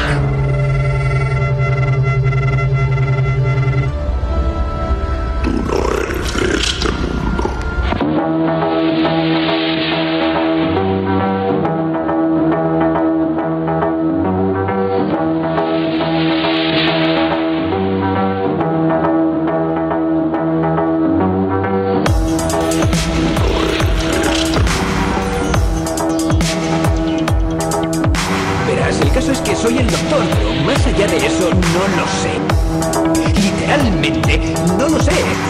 Tú no eres de este mundo. Verás, el caso es que soy el doctor, pero más allá de eso no lo sé. Literalmente, no lo sé.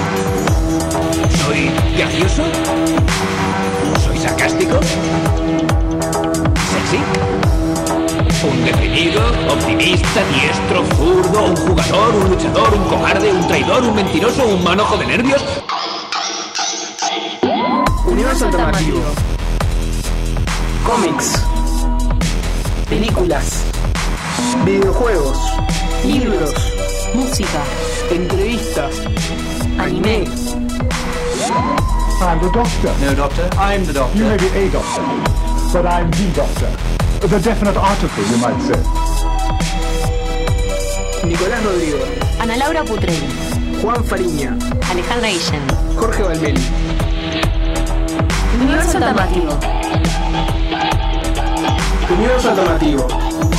¿Soy gracioso? ¿Soy sarcástico? ¿Sexy? ¿Un deprimido? ¿Optimista? ¿Diestro? ¿Zurdo? ¿Un jugador? ¿Un luchador? ¿Un cobarde? ¿Un traidor? ¿Un mentiroso? ¿Un manojo de nervios? Universo alternativo. Cómics. Películas. Videojuegos. Libros. Música. Entrevistas. Anime. I'm the doctor. No, doctor. I'm the doctor. You may be a doctor, but I'm the doctor. The definite article, you might say. Nicolás Rodrigo. Ana Laura Putrelli. Juan Fariña. Alejandra Guillén. Jorge Valmeli. Universo alternativo. Universo alternativo.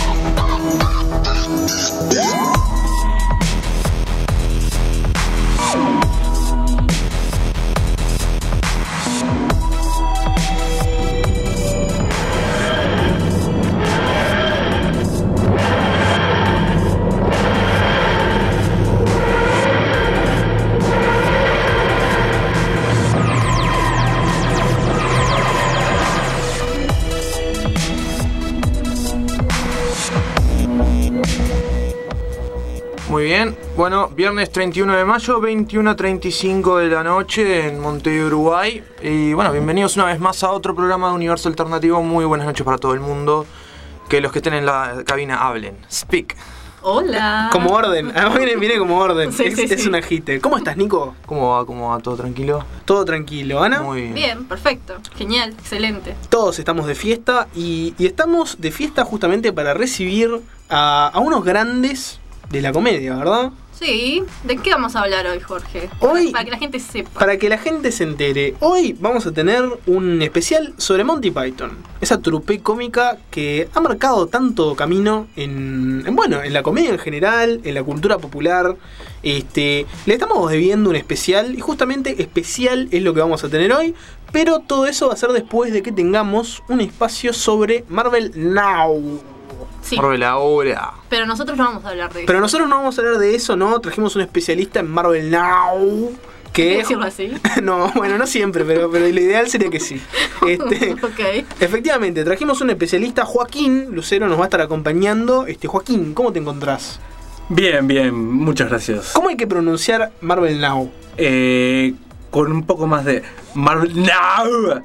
Muy bien, bueno, viernes 31 de mayo, 21:35 de la noche en Montevideo, Uruguay. Y bueno, bienvenidos una vez más a otro programa de Universo Alternativo. Muy buenas noches para todo el mundo. Que los que estén en la cabina hablen. Speak. Hola. Como orden. Además viene como orden. Sí, es sí. un agite. ¿Cómo estás, Nico? ¿Cómo va? ¿Cómo va? ¿Todo tranquilo? Todo tranquilo. ¿Ana? Muy bien. Bien, perfecto. Genial, excelente. Todos estamos de fiesta y estamos de fiesta justamente para recibir a unos grandes de la comedia, ¿verdad? Sí, ¿de qué vamos a hablar hoy, Jorge? Hoy- Para que la gente sepa. Para que la gente se entere, hoy vamos a tener un especial sobre Monty Python. Esa trupe cómica que ha marcado tanto camino en la comedia en general, en la cultura popular. Le estamos debiendo un especial y justamente especial es lo que vamos a tener hoy. Pero todo eso va a ser después de que tengamos un espacio sobre Marvel Now. Sí, Marvel ahora. pero nosotros no vamos a hablar de eso. Pero nosotros no vamos a hablar de eso, ¿no? Trajimos un especialista en Marvel Now. ¿Hay que Que decirlo así? no, bueno, no siempre, pero lo ideal sería que sí. Ok. Efectivamente, trajimos un especialista, Joaquín Lucero, nos va a estar acompañando. Joaquín, ¿cómo te encontrás? Bien, bien, muchas gracias. ¿Cómo hay que pronunciar Marvel Now? Con un poco más de Marvel Now.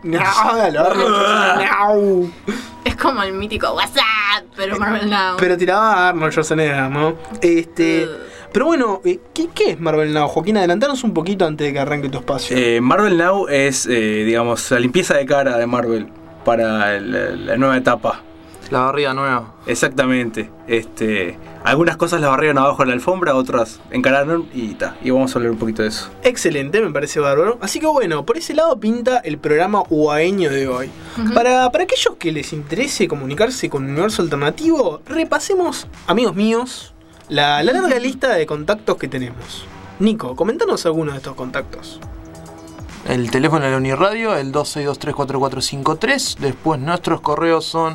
Now. Es como el mítico WhatsApp, pero Marvel Now. Pero tiraba a Arnold Schwarzenegger, ¿no? Pero bueno, ¿qué es Marvel Now? Joaquín, adelantanos un poquito antes de que arranque tu espacio. Marvel Now es, digamos, la limpieza de cara de Marvel para la nueva etapa. La barriga nueva. Exactamente. Algunas cosas las barrieron abajo de la alfombra, otras encararon y vamos a hablar un poquito de eso. Excelente, me parece bárbaro. Así que bueno, por ese lado pinta el programa uaeño de hoy. Para aquellos que les interese comunicarse con Universo Alternativo, repasemos, amigos míos, la larga lista de contactos que tenemos. Nico, comentanos algunos de estos contactos. El teléfono de la Uniradio, el 26234453. Después nuestros correos son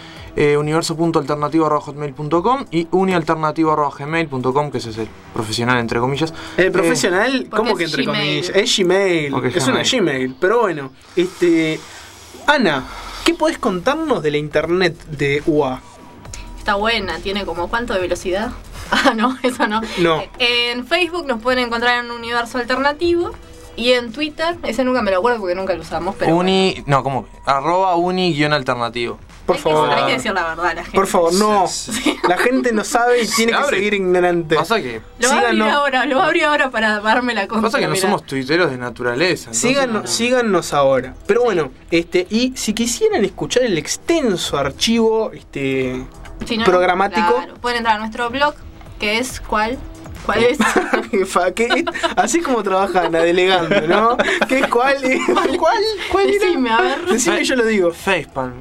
universo.alternativo@hotmail.com y unialternativo@gmail.com, que ese es el profesional entre comillas. El profesional, porque ¿cómo que es entre Gmail. comillas? Es Gmail, Porque es una Gmail. Pero bueno, Ana, ¿qué podés contarnos de la internet de UA? Está buena, tiene como ¿cuánto de velocidad? Ah, no, eso no. No. En Facebook nos pueden encontrar en Universo Alternativo. Y en Twitter, ese nunca me lo acuerdo porque nunca lo usamos, pero @uni_alternativo. Por favor. Hay que decir la verdad a la gente. Por favor, no. Sí. La gente no sabe y tiene que abre. seguir ignorante. Pasa que Lo voy a abrir ahora para darme la contra. Pasa que no mirá. somos tuiteros de naturaleza. entonces Síganos ahora. Pero bueno, y si quisieran escuchar el extenso archivo Si no, programático. claro, pueden entrar a nuestro blog, que es ¿cuál es? Así como trabaja Ana, delegando, ¿no? ¿Qué es cuál? ¿Cuál era? Decime, a ver. Decime y yo lo digo. Facepalm.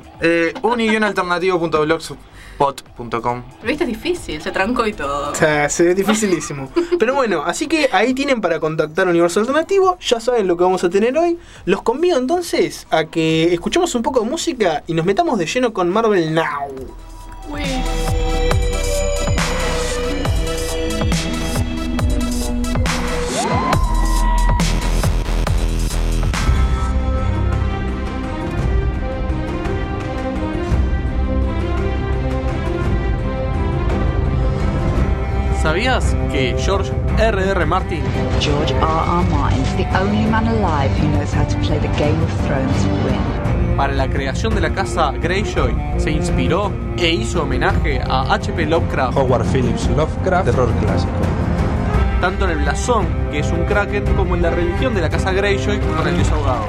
uni-alternativo.blogspot.com. Pero viste, es difícil, se trancó y todo. O sea, se ve dificilísimo. Pero bueno, así que ahí tienen para contactar Universo Alternativo. Ya saben lo que vamos a tener hoy. Los convido entonces a que escuchemos un poco de música y nos metamos de lleno con Marvel Now. Uy. ¿Sabías que George R.R. Martin, George R.R. Martin's the only man alive who knows how to play the Game of Thrones and win? para la creación de la casa Greyjoy, se inspiró e hizo homenaje a H.P. Lovecraft? Howard Phillips Lovecraft, terror clásico. Tanto en el blasón, que es un kraken, como en la religión de la casa Greyjoy con el dios ahogado.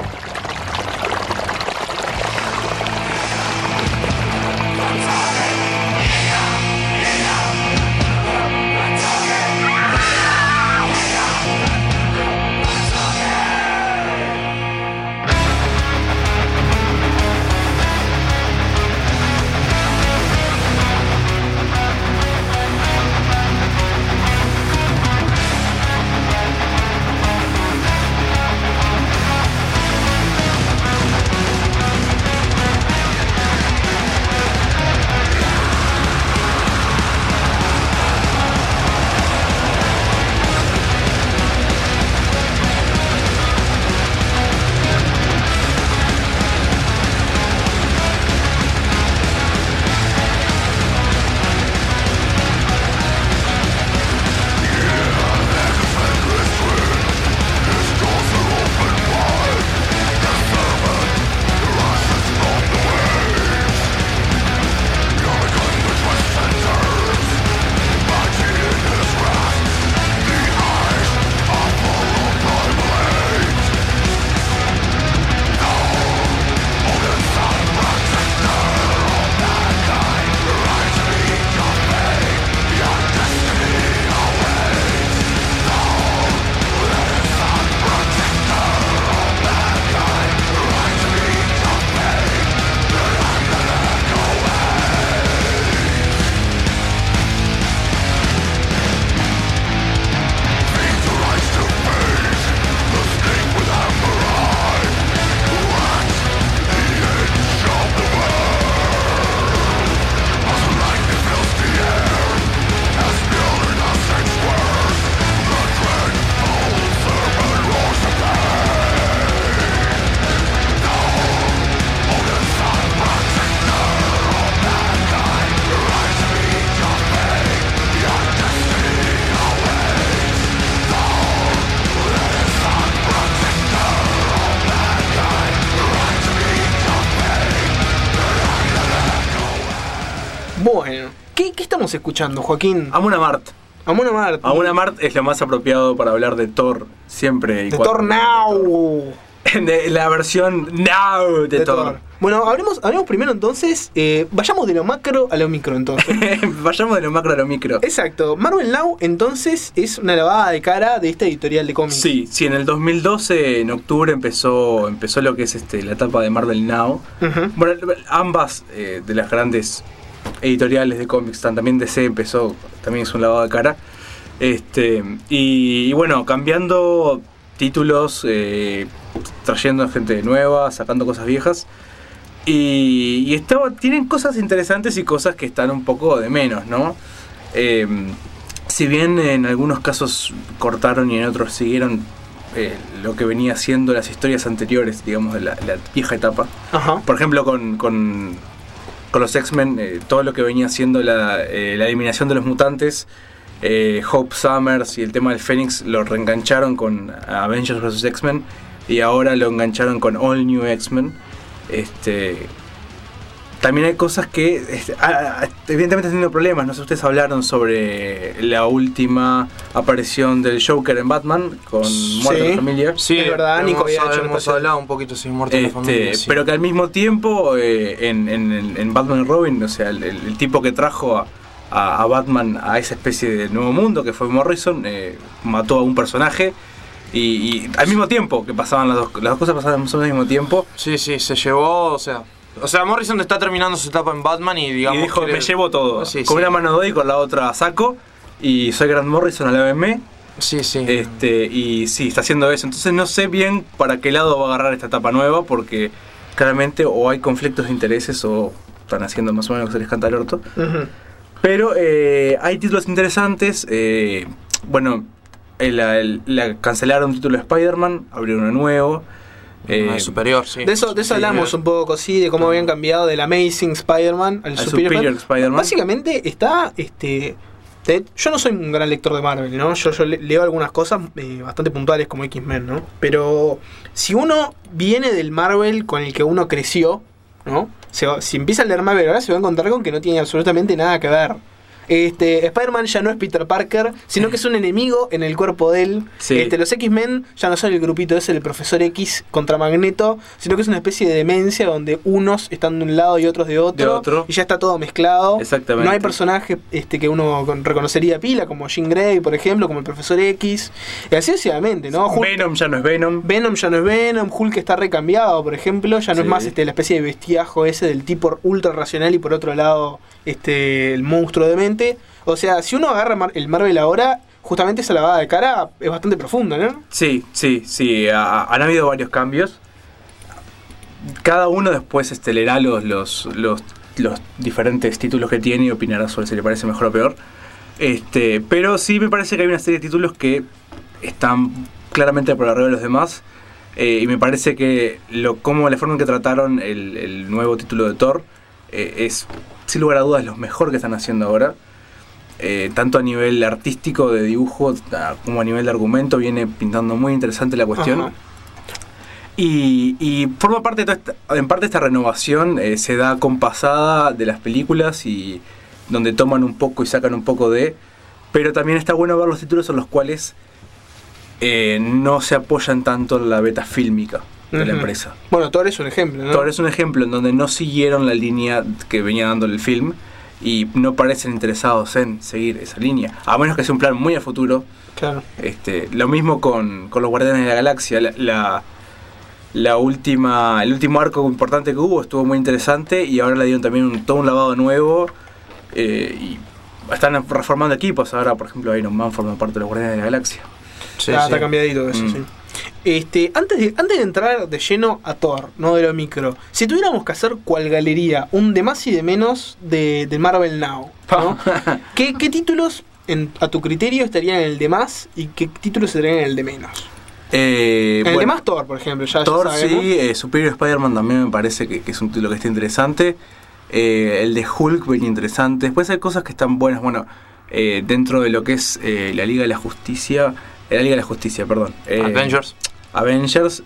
Bueno, ¿qué estamos escuchando, Joaquín? Amon Amarth. Amon Amarth. Amon Amarth es lo más apropiado para hablar de Thor siempre. De Thor Now. De la versión Now de Thor. Bueno, hablemos primero entonces, vayamos de lo macro a lo micro entonces. Vayamos de lo macro a lo micro. Exacto, Marvel Now entonces es una lavada de cara de esta editorial de cómics. Sí, en el 2012, en octubre, empezó lo que es la etapa de Marvel Now. Uh-huh. Bueno, ambas de las grandes editoriales de cómics, también DC empezó, también es un lavado de cara. Y bueno, cambiando títulos, trayendo gente nueva, sacando cosas viejas. Y tienen cosas interesantes y cosas que están un poco de menos, ¿no? Si bien en algunos casos cortaron y en otros siguieron lo que venía siendo las historias anteriores, digamos, de la vieja etapa. Ajá. Por ejemplo, con los X-Men, todo lo que venía siendo la eliminación de los mutantes, Hope Summers y el tema del Fénix lo reengancharon con Avengers vs. X-Men y ahora lo engancharon con All New X-Men. también hay cosas que evidentemente están teniendo problemas. No sé, ustedes hablaron sobre la última aparición del Joker en Batman con Muerte de la Familia. Sí, es verdad, Nico había hecho hemos hablado un poquito sin Muerte de la Familia. Sí. Pero que al mismo tiempo en Batman y Robin, o sea, el tipo que trajo a Batman a esa especie de nuevo mundo que fue Morrison, mató a un personaje. Y al mismo tiempo que pasaban las dos cosas pasaban al mismo tiempo. Sí, se llevó, o sea, Morrison está terminando su etapa en Batman y digamos. Y dijo, me llevo todo. Sí, con una mano doy y con la otra saco. Y soy Grant Morrison a la BM. Sí. Y sí, está haciendo eso. Entonces no sé bien para qué lado va a agarrar esta etapa nueva, porque claramente o hay conflictos de intereses o están haciendo más o menos lo que se les canta el orto. Uh-huh. Pero hay títulos interesantes. Bueno, cancelaron un título de Spider-Man, abrieron uno nuevo. Superior, sí. De eso hablamos un poco, sí, de cómo habían cambiado del Amazing Spider-Man al Superior Spider-Man. Básicamente está, yo no soy un gran lector de Marvel, ¿no? Yo leo algunas cosas bastante puntuales como X-Men, ¿no? Pero si uno viene del Marvel con el que uno creció, ¿no? Si empieza a leer Marvel ahora se va a encontrar con que no tiene absolutamente nada que ver. Spider-Man ya no es Peter Parker, sino que es un enemigo en el cuerpo de él. Sí. Los X-Men ya no son el grupito ese del Profesor X contra Magneto, sino que es una especie de demencia donde unos están de un lado y otros de otro. Y ya está todo mezclado. Exactamente. No hay personajes que uno reconocería pila, como Jean Grey, por ejemplo, como el Profesor X. Y así sucesivamente, ¿no? Venom ya no es Venom. Venom ya no es Venom. Hulk está recambiado, por ejemplo. Ya no es más la especie de bestiajo ese del tipo ultra racional y por otro lado el monstruo de mente. O sea, si uno agarra el Marvel ahora, justamente esa lavada de cara es bastante profunda, ¿no? Sí. Han habido varios cambios. Cada uno después leerá los diferentes títulos que tiene y opinará sobre si le parece mejor o peor. Pero sí me parece que hay una serie de títulos que están claramente por arriba de los demás. Y me parece que la forma en que trataron el nuevo título de Thor es, sin lugar a dudas, lo mejor que están haciendo ahora. Tanto a nivel artístico, de dibujo, como a nivel de argumento, viene pintando muy interesante la cuestión. Ajá. Y forma parte de en parte esta renovación se da compasada de las películas y donde toman un poco y sacan un poco pero también está bueno ver los títulos en los cuales no se apoyan tanto en la beta fílmica de la empresa. Bueno, Thor es un ejemplo, ¿no? Thor es un ejemplo en donde no siguieron la línea que venía dando el film y no parecen interesados en seguir esa línea, a menos que sea un plan muy a futuro. Claro. Lo mismo con los Guardianes de la Galaxia. El último arco importante que hubo estuvo muy interesante y ahora le dieron también todo un lavado nuevo y están reformando equipos. Ahora, por ejemplo, Iron Man forma parte de los Guardianes de la Galaxia. Está cambiadito eso, sí. Antes de entrar de lleno a Thor, no de lo micro, si tuviéramos que hacer cual galería, un de más y de menos de Marvel Now, ¿no? ¿Qué títulos, a tu criterio, estarían en el de más y qué títulos estarían en el de menos? El de más Thor, por ejemplo. Thor, sí. Superior Spider-Man también me parece que es un título que está interesante. El de Hulk venía interesante. Después hay cosas que están buenas. Bueno, dentro de lo que es la Liga de la Justicia. Perdón. Avengers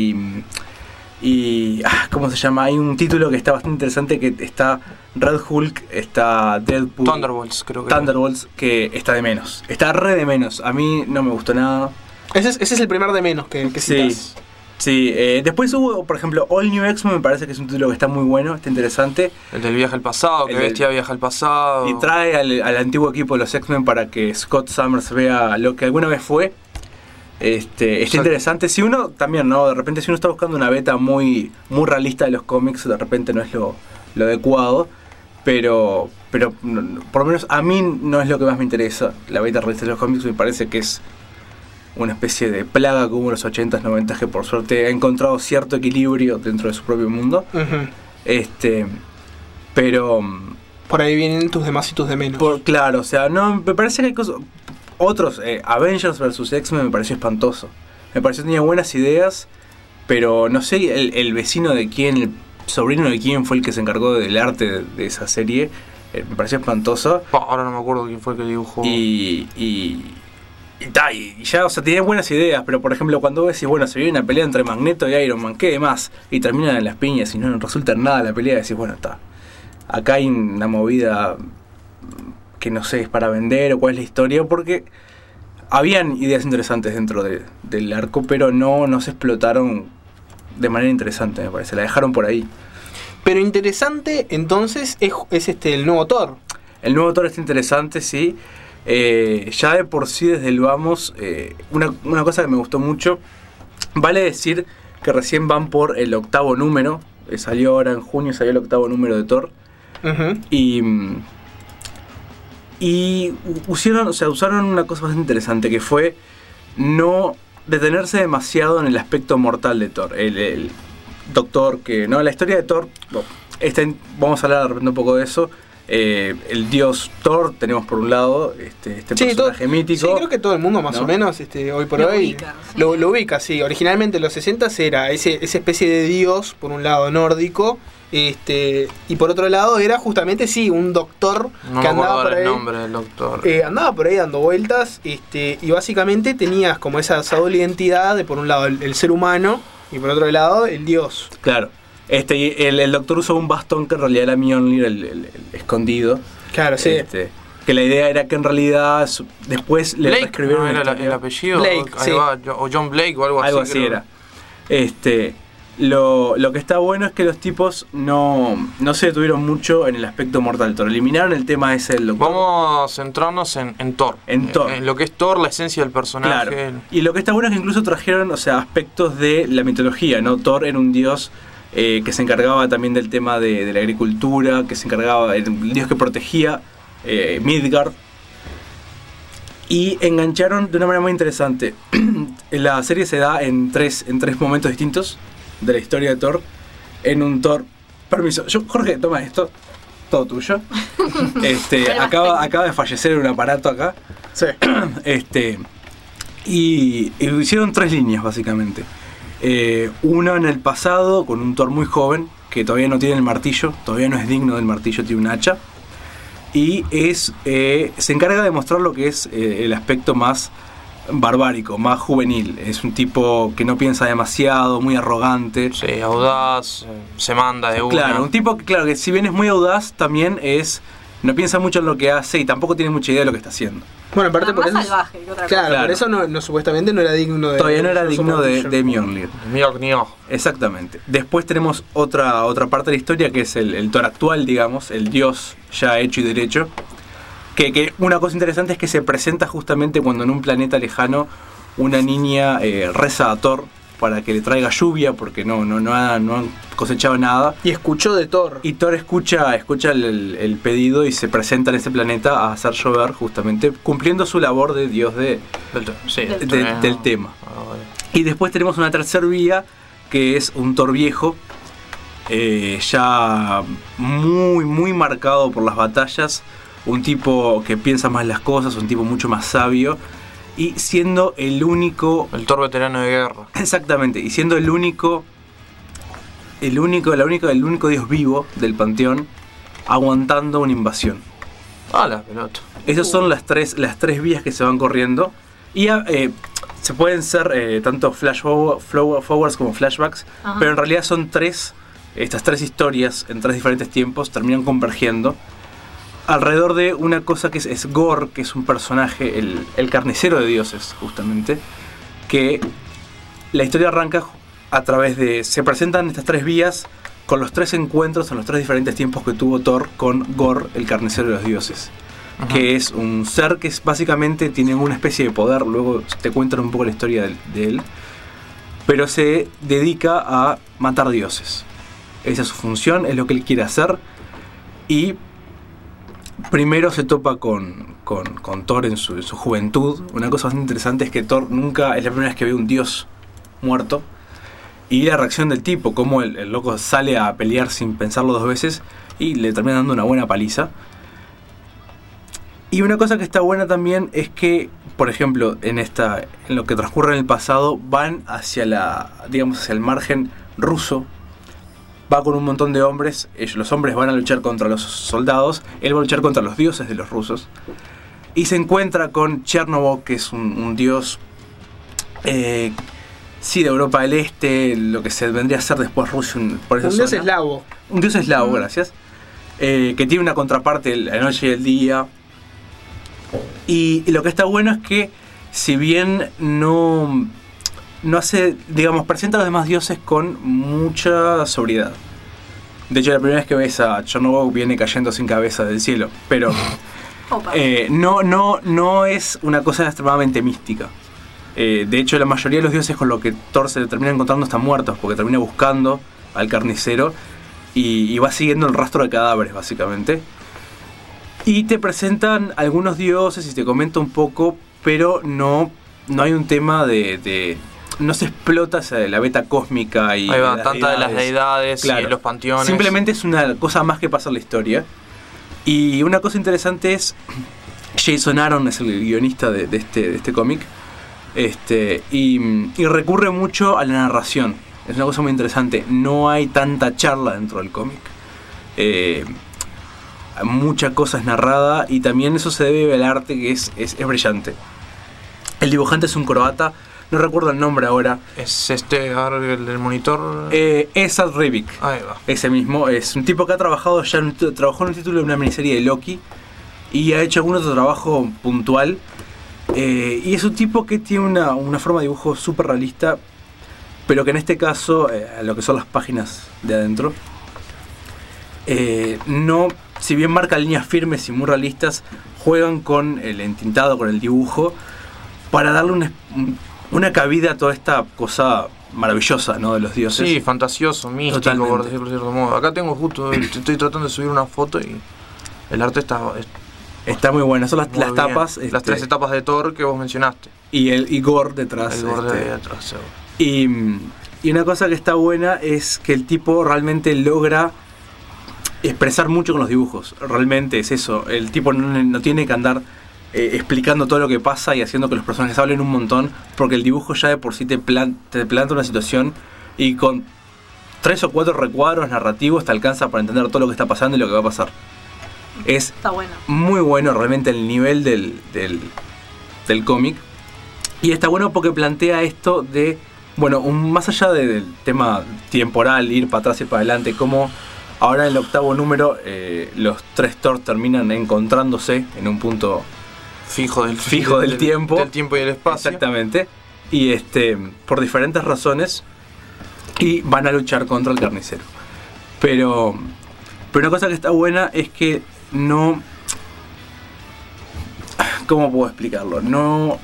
y ¿cómo se llama? Hay un título que está bastante interesante, que está Red Hulk, está Deadpool, Thunderbolts, creo que Thunderbolts, que está de menos. Está re de menos. A mí no me gustó nada. Ese es el primer de menos que citas. Sí, después hubo, por ejemplo, All New X-Men, me parece que es un título que está muy bueno, está interesante. El del viaje al pasado, que Bestia viaja al pasado. Y trae al antiguo equipo de los X-Men para que Scott Summers vea lo que alguna vez fue. Está interesante. Si uno también, ¿no? De repente, si uno está buscando una beta muy realista de los cómics, de repente no es lo adecuado. Pero por lo menos a mí no es lo que más me interesa. La beta realista de los cómics me parece que es una especie de plaga que hubo en los 80s, 90s, que por suerte ha encontrado cierto equilibrio dentro de su propio mundo. Uh-huh. Pero por ahí vienen tus de más y tus de menos. Claro, o sea, no, me parece que hay cosas. Otros, Avengers vs X-Men me pareció espantoso. Me pareció que tenía buenas ideas, pero no sé el vecino de quién, el sobrino de quién fue el que se encargó del arte de esa serie. Me pareció espantoso. Ahora no me acuerdo quién fue el que dibujó. Y ya, o sea, tenía buenas ideas, pero por ejemplo, cuando vos decís, bueno, se viene una pelea entre Magneto y Iron Man, ¿qué demás? Y terminan en las piñas y no resulta en nada la pelea, decís, bueno, está. acá hay una movida que no sé, es para vender o cuál es la historia, porque habían ideas interesantes dentro del arco, pero no se explotaron de manera interesante, me parece, la dejaron por ahí. Pero interesante, entonces, es el nuevo Thor. El nuevo Thor está interesante, sí. Ya de por sí, desde el vamos, una cosa que me gustó mucho, vale decir que recién van por el 8º número, salió ahora en junio, salió el 8º número de Thor. Uh-huh. Y usaron una cosa bastante interesante, que fue no detenerse demasiado en el aspecto mortal de Thor. El doctor que... No, la historia de Thor, vamos a hablar de repente un poco de eso. El dios Thor, tenemos por un lado este personaje mítico. Sí, creo que todo el mundo más o menos hoy por hoy lo ubica, sí. Originalmente en los 60 era esa especie de dios, por un lado nórdico, y por otro lado era justamente un doctor que andaba por ahí. No me acuerdo el nombre del doctor. Andaba por ahí dando vueltas, y básicamente tenías como esa doble identidad de por un lado el ser humano y por otro lado el dios. Claro. El doctor usó un bastón que en realidad era Mjolnir, el escondido. Claro, sí. Que la idea era que en realidad después le reescribieron el apellido. Blake, sí. O John Blake o algo así. Algo así era. Lo que está bueno es que los tipos no se detuvieron mucho en el aspecto mortal de Thor. Eliminaron el tema ese del doctor. Vamos a centrarnos en Thor. En lo que es Thor, la esencia del personaje. Claro. Y lo que está bueno es que incluso trajeron, aspectos de la mitología, ¿no? Thor era un dios que se encargaba también del tema de la agricultura, que se encargaba, el dios que protegía Midgard. Y engancharon de una manera muy interesante. La serie se da en tres momentos distintos de la historia de Thor. En un Thor... Permiso, Jorge, toma esto. Todo tuyo. Acaba de fallecer un aparato acá. Sí. Y hicieron 3 líneas, básicamente. Uno en el pasado, con un Thor muy joven, que todavía no tiene el martillo, todavía no es digno del martillo, tiene un hacha. Y se encarga de mostrar lo que es el aspecto más barbárico, más juvenil. Es un tipo que no piensa demasiado, muy arrogante. Sí, audaz, se manda de una. Claro, un tipo que si bien es muy audaz, también no piensa mucho en lo que hace y tampoco tiene mucha idea de lo que está haciendo. Bueno, en parte por eso. Más salvaje que otra cosa. Claro, por eso no supuestamente no era digno de. Todavía no era digno de Mjolnir. Mjolnir. Exactamente. Después tenemos otra parte de la historia que es el Thor actual, digamos, el dios ya hecho y derecho. Que una cosa interesante es que se presenta justamente cuando en un planeta lejano una niña reza a Thor para que le traiga lluvia porque no han cosechado nada. Y escuchó de Thor. Y Thor escucha el pedido y se presenta en ese planeta a hacer llover, justamente cumpliendo su labor de dios del tema. Y después tenemos una tercera vía que es un Thor viejo, ya muy, muy marcado por las batallas. Un tipo que piensa más las cosas, un tipo mucho más sabio. Y siendo el único... El Thor veterano de guerra. Exactamente. Y siendo el único dios vivo del panteón, aguantando una invasión. La pelota. Esas son las tres vías que se van corriendo. Y se pueden ser tanto flash forwards como flashbacks. Ajá. Pero en realidad son estas tres historias en 3 diferentes tiempos terminan convergiendo alrededor de una cosa que es Gorr, que es un personaje, el carnicero de dioses, justamente, que la historia arranca a través de... Se presentan estas 3 vías con los 3 encuentros en los 3 diferentes tiempos que tuvo Thor con Gorr, el carnicero de los dioses. Ajá. Que es un ser que básicamente tiene una especie de poder, luego te cuentan un poco la historia de él, pero se dedica a matar dioses. Esa es su función, es lo que él quiere hacer, y primero se topa con Thor en su juventud. Una cosa bastante interesante es que Thor nunca es la primera vez que ve un dios muerto. Y la reacción del tipo, como el loco sale a pelear sin pensarlo 2 veces y le termina dando una buena paliza. Y una cosa que está buena también es que, por ejemplo, en lo que transcurre en el pasado, van hacia el margen ruso. Va con un montón de hombres, los hombres van a luchar contra los soldados, él va a luchar contra los dioses de los rusos. Y se encuentra con Chernobyl, que es un dios, de Europa del Este, lo que se vendría a ser después Rusia. Por esa un dios eslavo. Un dios eslavo, gracias. que tiene una contraparte, la noche y el día. Y lo que está bueno es que, si bien no hace, digamos, presenta a los demás dioses con mucha sobriedad. De hecho, la primera vez que ves a Chernobog viene cayendo sin cabeza del cielo, pero no es una cosa extremadamente mística. De hecho, la mayoría de los dioses con los que Thor se termina encontrando están muertos, porque termina buscando al carnicero y va siguiendo el rastro de cadáveres, básicamente. Y te presentan algunos dioses y te comenta un poco, pero no hay un tema de no se explota la beta cósmica y ahí va, tanta de las deidades, claro, y los panteones. Simplemente es una cosa más que pasa en la historia. Y una cosa interesante es, Jason Aaron es el guionista de este cómic, y recurre mucho a la narración. Es una cosa muy interesante. No hay tanta charla dentro del cómic. Mucha cosa es narrada, y también eso se debe al arte, que es brillante. El dibujante es un croata, no recuerdo el nombre ahora. ¿Es el del monitor? Esad Ribic. Ahí va. Ese mismo. Es un tipo que ha trabajado trabajó en el título de una miniserie de Loki y ha hecho algún otro trabajo puntual. Y es un tipo que tiene una forma de dibujo súper realista, pero que en este caso, a lo que son las páginas de adentro, si bien marca líneas firmes y muy realistas, juegan con el entintado, con el dibujo, para darle una cabida a toda esta cosa maravillosa, ¿no?, de los dioses. Sí, fantasioso, místico, totalmente, por decirlo de cierto modo. Acá tengo justo, estoy tratando de subir una foto y el arte está muy bueno. Son las tapas. Las 3 etapas de Thor que vos mencionaste. Y Gore detrás. El Gore detrás, y una cosa que está buena es que el tipo realmente logra expresar mucho con los dibujos. Realmente es eso. El tipo no tiene que andar explicando todo lo que pasa y haciendo que los personajes hablen un montón, porque el dibujo ya de por sí te planta una situación, y con 3 o 4 recuadros narrativos te alcanza para entender todo lo que está pasando y lo que va a pasar. Está bueno. Muy bueno realmente el nivel del cómic. Y está bueno porque plantea esto de, bueno, más allá del tema temporal, ir para atrás y para adelante, como ahora en el 8º número los 3 Thor terminan encontrándose en un punto fijo del tiempo. Del tiempo y el espacio. Exactamente. Y por diferentes razones, y van a luchar contra el carnicero. Pero una cosa que está buena es que no... ¿Cómo puedo explicarlo? No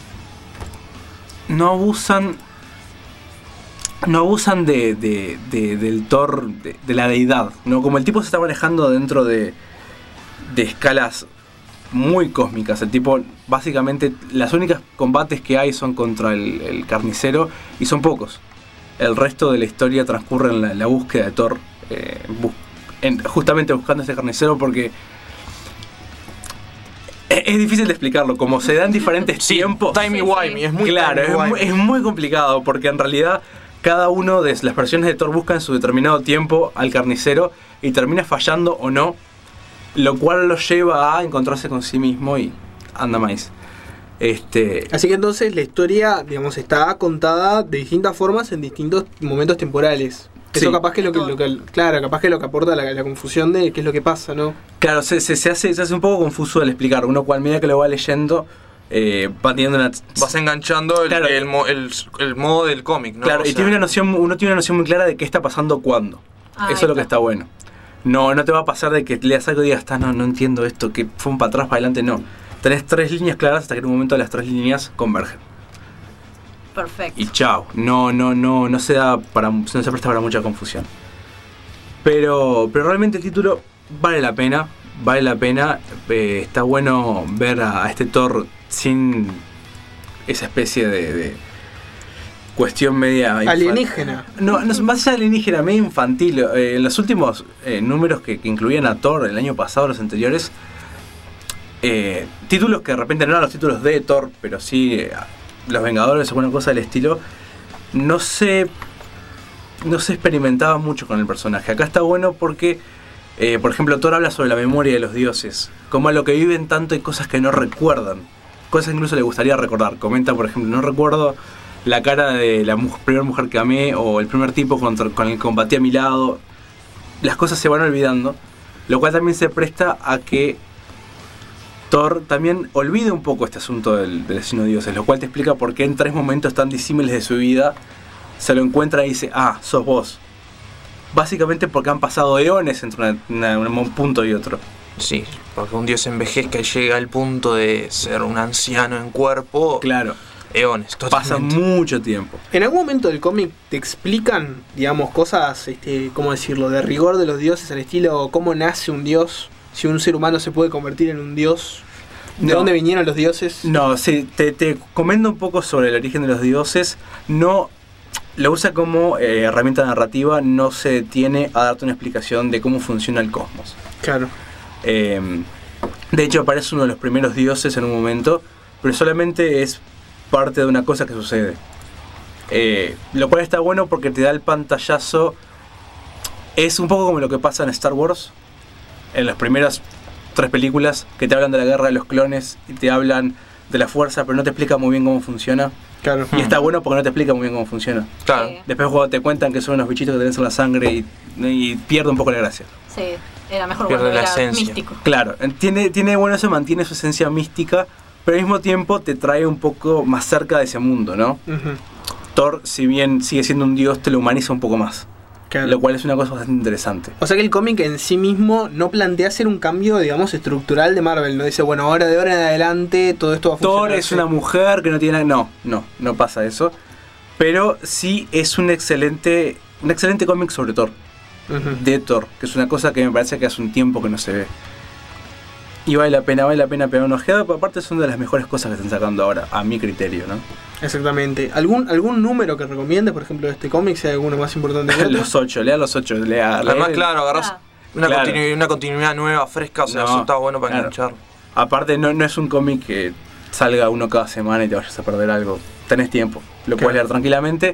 abusan del Thor, de la deidad, ¿no? Como el tipo se está manejando dentro de escalas muy cósmicas. El tipo, básicamente, las únicas combates que hay son contra el carnicero, y son pocos. El resto de la historia transcurre en la búsqueda de Thor, justamente buscando a este carnicero, porque es difícil de explicarlo. Como se dan diferentes tiempos, timey-wimey, es muy claro, es muy complicado, porque en realidad cada uno de las versiones de Thor busca en su determinado tiempo al carnicero y termina fallando o no, lo cual lo lleva a encontrarse con sí mismo y anda más. Así que entonces la historia, digamos, está contada de distintas formas en distintos momentos temporales. Eso sí, capaz que es lo que capaz que es lo que aporta la confusión de qué es lo que pasa, ¿no? Claro, se hace un poco confuso al explicar. Uno, cual medida que lo va leyendo, va teniendo vas enganchando el modo del cómic, ¿no? Claro, y uno tiene una noción muy clara de qué está pasando cuándo. Eso es lo que está bueno. No te va a pasar de que leas algo y digas, no entiendo esto, que fue un para atrás, para adelante, no. Tenés 3 líneas claras hasta que en un momento las 3 líneas convergen. Perfecto. Y chao. No se presta para mucha confusión. Pero realmente el título vale la pena. Está bueno ver a este Thor sin esa especie de cuestión media alienígena. No, más allá de alienígena, medio infantil. En los últimos números que incluían a Thor el año pasado, los anteriores, títulos que de repente no eran los títulos de Thor, pero sí Los Vengadores o alguna cosa del estilo, no se experimentaba mucho con el personaje. Acá está bueno porque, por ejemplo, Thor habla sobre la memoria de los dioses, como a lo que viven tanto hay cosas que no recuerdan, cosas que incluso le gustaría recordar. Comenta, por ejemplo, no recuerdo la cara de la primera mujer que amé, o el primer tipo con el que combatí a mi lado. Las cosas se van olvidando, Lo cual también se presta a que Thor también olvide un poco este asunto del asesino de dioses, lo cual te explica por qué en 3 momentos tan disímiles de su vida se lo encuentra y dice, ah, sos vos. Básicamente porque han pasado eones entre un punto y otro. Sí, porque un dios envejezca y llega al punto de ser un anciano en cuerpo. Claro. Eones, pasa mucho tiempo. En algún momento del cómic te explican, digamos, cosas, ¿cómo decirlo?, de rigor de los dioses, al estilo cómo nace un dios, si un ser humano se puede convertir en un dios, ¿de dónde vinieron los dioses? No, sí, te comento un poco sobre el origen de los dioses. No lo usa como herramienta narrativa, no se detiene a darte una explicación de cómo funciona el cosmos. Claro. De hecho aparece uno de los primeros dioses en un momento, pero solamente es parte de una cosa que sucede, lo cual está bueno porque te da el pantallazo. Es un poco como lo que pasa en Star Wars en las primeras 3 películas, que te hablan de la guerra de los clones y te hablan de la fuerza, pero no te explica muy bien cómo funciona. Claro. Y está bueno porque no te explica muy bien cómo funciona. Claro. Después cuando te cuentan que son unos bichitos que tenés en la sangre y pierde un poco la gracia. Sí, era mejor Pierde cuando la era esencia. místico. Claro, tiene bueno eso, mantiene su esencia mística, pero al mismo tiempo te trae un poco más cerca de ese mundo, ¿no? Thor, si bien sigue siendo un dios, te lo humaniza un poco más. Claro. Lo cual es una cosa bastante interesante. O sea que el cómic en sí mismo no plantea hacer un cambio, digamos, estructural de Marvel. No dice, bueno, ahora de ahora en adelante todo esto va a funcionar. Thor es una mujer que no tiene nada. No pasa eso. Pero sí es un excelente cómic sobre Thor. De Thor, que es una cosa que me parece que hace un tiempo que no se ve. Y vale la pena pegar una ojeada, pero aparte es una de las mejores cosas que están sacando ahora, a mi criterio, ¿no? Exactamente. ¿Algún número que recomiendes, por ejemplo, de este cómic, si hay alguno más importante que otro? Los 8, lea los 8. Además, claro, agarras una continuidad nueva, fresca, o sea, eso está bueno para enganchar. Aparte, no es un cómic que salga uno cada semana y te vayas a perder algo. Tenés tiempo, lo puedes leer tranquilamente.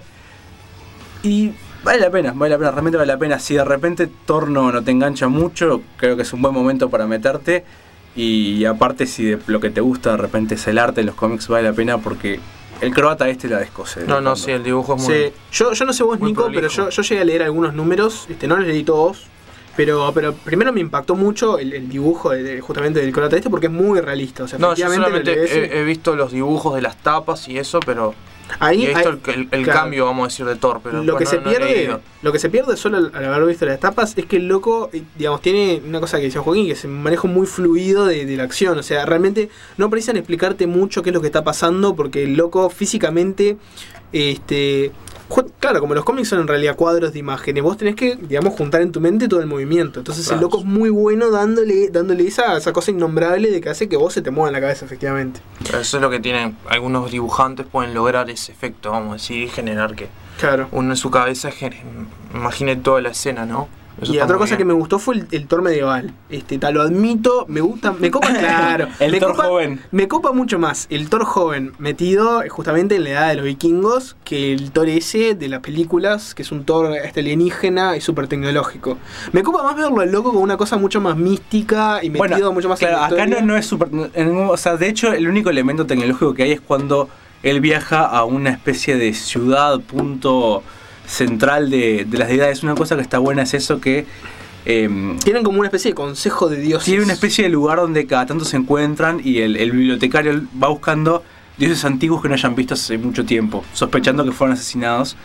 Y vale la pena, realmente vale la pena. Si de repente Thor no te engancha mucho, creo que es un buen momento para meterte. Y aparte, si de lo que te gusta de repente es el arte de los cómics, vale la pena porque el croata la descose. No, sí, el dibujo es muy... Sí. Yo no sé vos, Nico, prolijo. Pero yo llegué a leer algunos números, no los leí todos, pero primero me impactó mucho el dibujo justamente del croata porque es muy realista. O sea, no, yo solamente he visto los dibujos de las tapas y eso, pero... Ahí, y he visto el cambio, vamos a decir, de Thor, pero lo que se pierde solo al haber visto las tapas es que el loco, digamos, tiene una cosa que decía Joaquín, que es un manejo muy fluido de la acción. O sea, realmente no precisan explicarte mucho qué es lo que está pasando, porque el loco físicamente, claro, como los cómics son en realidad cuadros de imágenes, vos tenés que, digamos, juntar en tu mente todo el movimiento. Entonces el loco es muy bueno dándole esa cosa innombrable de que hace que vos se te mueva en la cabeza, efectivamente. Pero eso es lo que tienen algunos dibujantes, pueden lograr ese efecto, vamos a decir, y generar que uno en su cabeza imagine toda la escena, ¿no? Eso y otra cosa que me gustó fue el Thor medieval. Lo admito, me gusta, me copa, claro. El Thor joven. Me copa mucho más el Thor joven metido justamente en la edad de los vikingos que el Thor ese de las películas, que es un Thor alienígena y súper tecnológico. Me copa más verlo al loco con una cosa mucho más mística y metido mucho más claro, en la historia. Acá no es súper... O sea, de hecho, el único elemento tecnológico que hay es cuando él viaja a una especie de ciudad, punto central de las deidades. Una cosa que está buena es eso que tienen como una especie de consejo de dioses. Tiene una especie de lugar donde cada tanto se encuentran y el bibliotecario va buscando dioses antiguos que no hayan visto hace mucho tiempo, sospechando que fueron asesinados.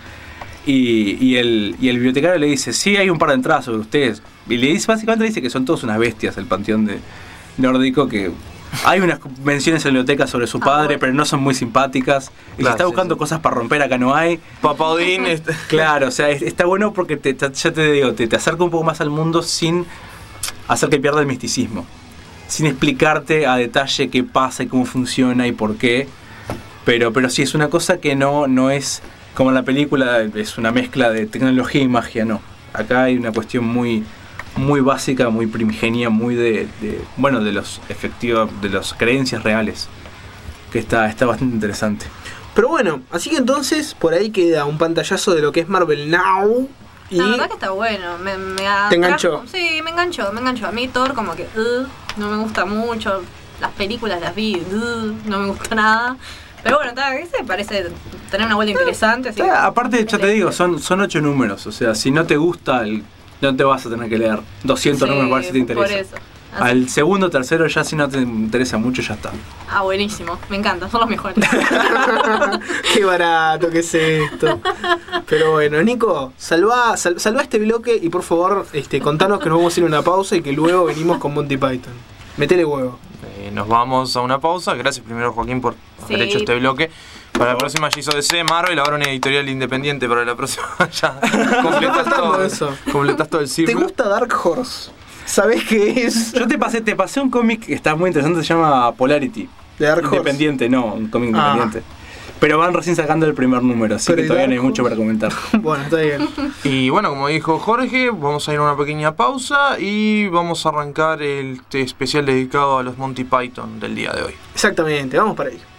Y el bibliotecario le dice, sí, hay un par de entradas sobre ustedes. Y básicamente le dice que son todos unas bestias, el panteón nórdico, que hay unas menciones en la biblioteca sobre su padre, pero no son muy simpáticas. Y si está buscando cosas para romper, acá no hay. Papá Odín. Claro, o sea, está bueno porque ya te digo, te acerca un poco más al mundo sin hacer que pierda el misticismo. Sin explicarte a detalle qué pasa y cómo funciona y por qué. Pero sí, es una cosa que no es como en la película, es una mezcla de tecnología y magia, no. Acá hay una cuestión muy básica, muy primigenia, muy de los efectivos, de las creencias reales, que está bastante interesante. Pero bueno, así que entonces por ahí queda un pantallazo de lo que es Marvel Now. Y la verdad que está bueno. ¿Te enganchó? Sí, me enganchó. A mí Thor como que no me gusta mucho. Las películas las vi, no me gusta nada. Pero bueno, parece tener una vuelta interesante. Así aparte, ya te digo, son 8 números. O sea, si no te gusta no te vas a tener que leer 200 números para ver si te interesa. Por eso. Así. Al segundo, tercero, ya si no te interesa mucho, ya está. Ah, buenísimo. Me encantan, son los mejores. Qué barato que es esto. Pero bueno, Nico, salva este bloque y por favor contanos que nos vamos a ir a una pausa y que luego venimos con Monty Python. Metele huevo. Nos vamos a una pausa. Gracias primero, Joaquín, por haber hecho este bloque. Para la próxima ya hizo DC, Marvel, ahora una editorial independiente. Para la próxima ya completás todo el círculo. ¿Te gusta Dark Horse? ¿Sabés qué es? Yo te pasé un cómic que está muy interesante, se llama Polarity. ¿De Dark Horse? Independiente, no, un cómic independiente. Pero van recién sacando el primer número, así que todavía no hay mucho para comentar. Bueno, está bien. Y bueno, como dijo Jorge, vamos a ir a una pequeña pausa y vamos a arrancar el especial dedicado a los Monty Python del día de hoy. Exactamente, vamos para ahí.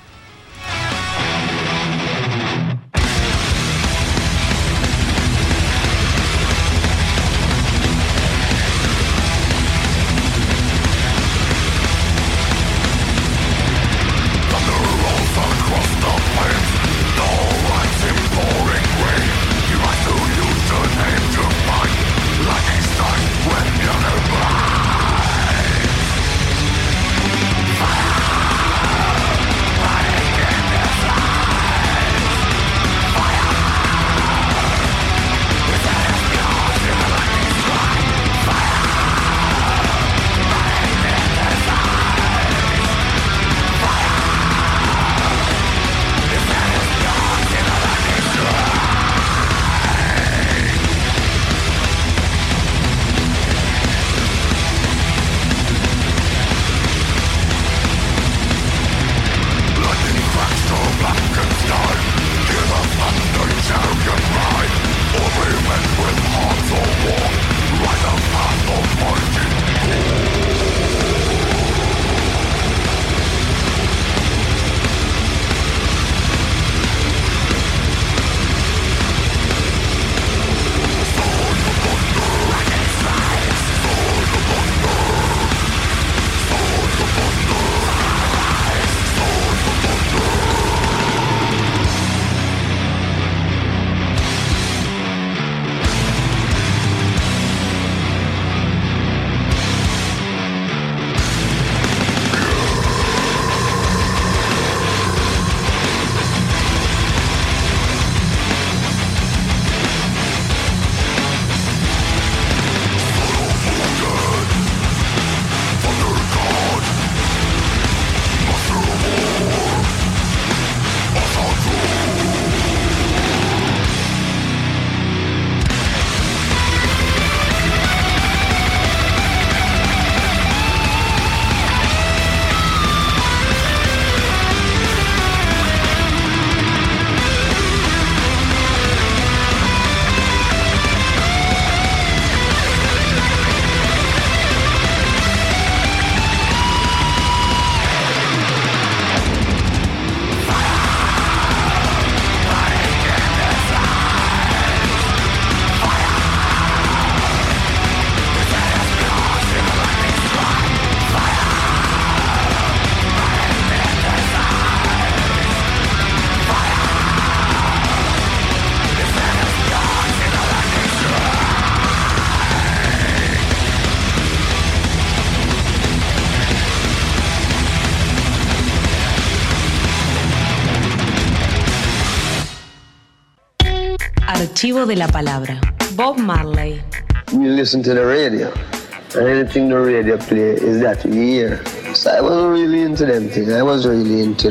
Archivo de la palabra. Bob Marley. You listen to the radio, and anything the radio play is that you hear. So I wasn't really into them things. I was really into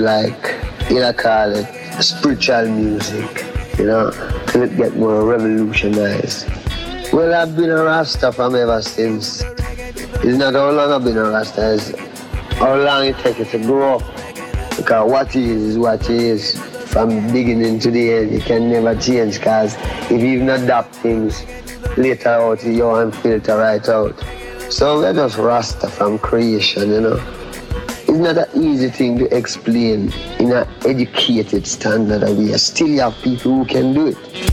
call it spiritual music, till it get more revolutionized. Well, I've been a Rasta from ever since. It's not how long I've been a Rasta, it's how long it takes to grow up. Because what is what is. From beginning to the end, you can never change, because if you even adapt things later out, you won't filter right out. So we're just Rasta from creation, It's not an easy thing to explain in an educated standard of way. Still you have people who can do it.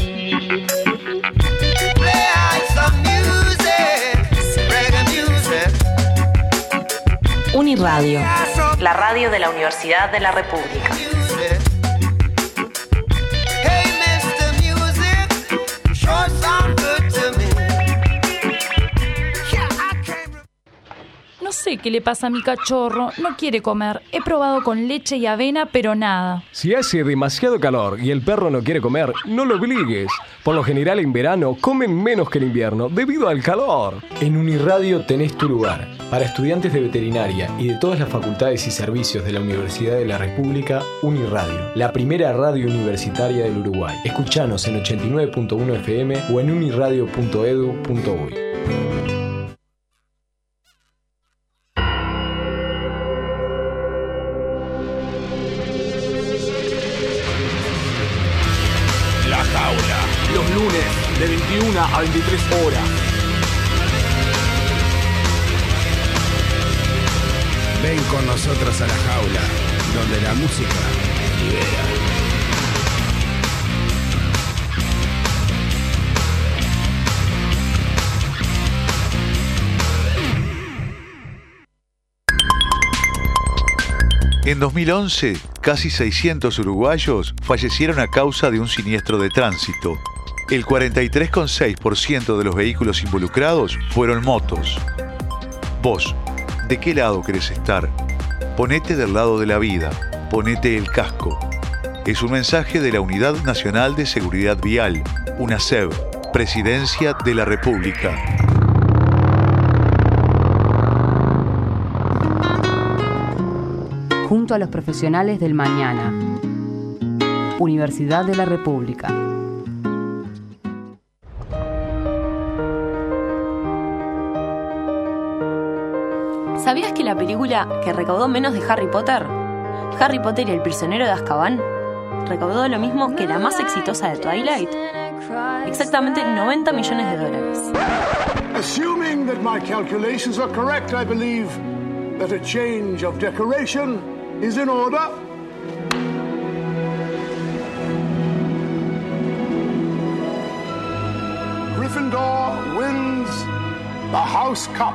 Uniradio, la radio de la Universidad de la República. sé qué le pasa a mi cachorro, no quiere comer. He probado con leche y avena, pero nada. Si hace demasiado calor y el perro no quiere comer, no lo obligues. Por lo general en verano comen menos que en invierno debido al calor. En Uniradio tenés tu lugar. Para estudiantes de veterinaria y de todas las facultades y servicios de la Universidad de la República, Uniradio, la primera radio universitaria del Uruguay. Escuchanos en 89.1 FM o en uniradio.edu.uy. La Jaula. Los lunes de 21 a 23 horas. Ven con nosotros a la jaula, donde la música libera. En 2011, casi 600 uruguayos fallecieron a causa de un siniestro de tránsito. El 43,6% de los vehículos involucrados fueron motos. Vos, ¿de qué lado querés estar? Ponete del lado de la vida, ponete el casco. Es un mensaje de la Unidad Nacional de Seguridad Vial, UNASEV, Presidencia de la República. Junto a los profesionales del mañana. Universidad de la República. ¿Sabías que la película que recaudó menos de Harry Potter, Harry Potter y el prisionero de Azkaban, recaudó lo mismo que la más exitosa de Twilight? Exactamente $90 millones. Assuming that my calculations are correct, I believe that a change of decoration is in order. Gryffindor wins the House Cup.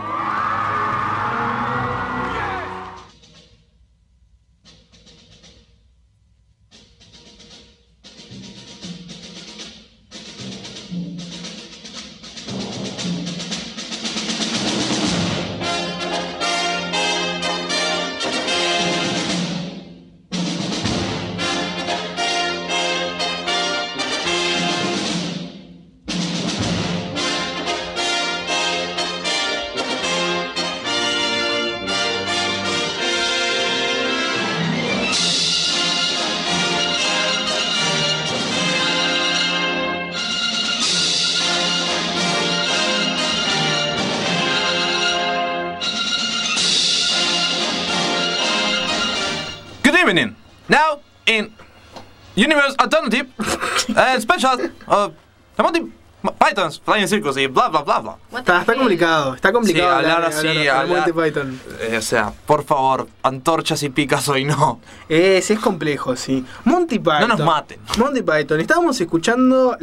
Evening. Now in Universe Alternative Special the Monty Python's Flying Circus y bla bla bla bla. Está complicado, Sí, hablar así, hablar Monty Python. O sea, por favor, antorchas y Picasso y no. Es complejo, sí. Monty Python. No nos maten. Monty Python. Estábamos escuchando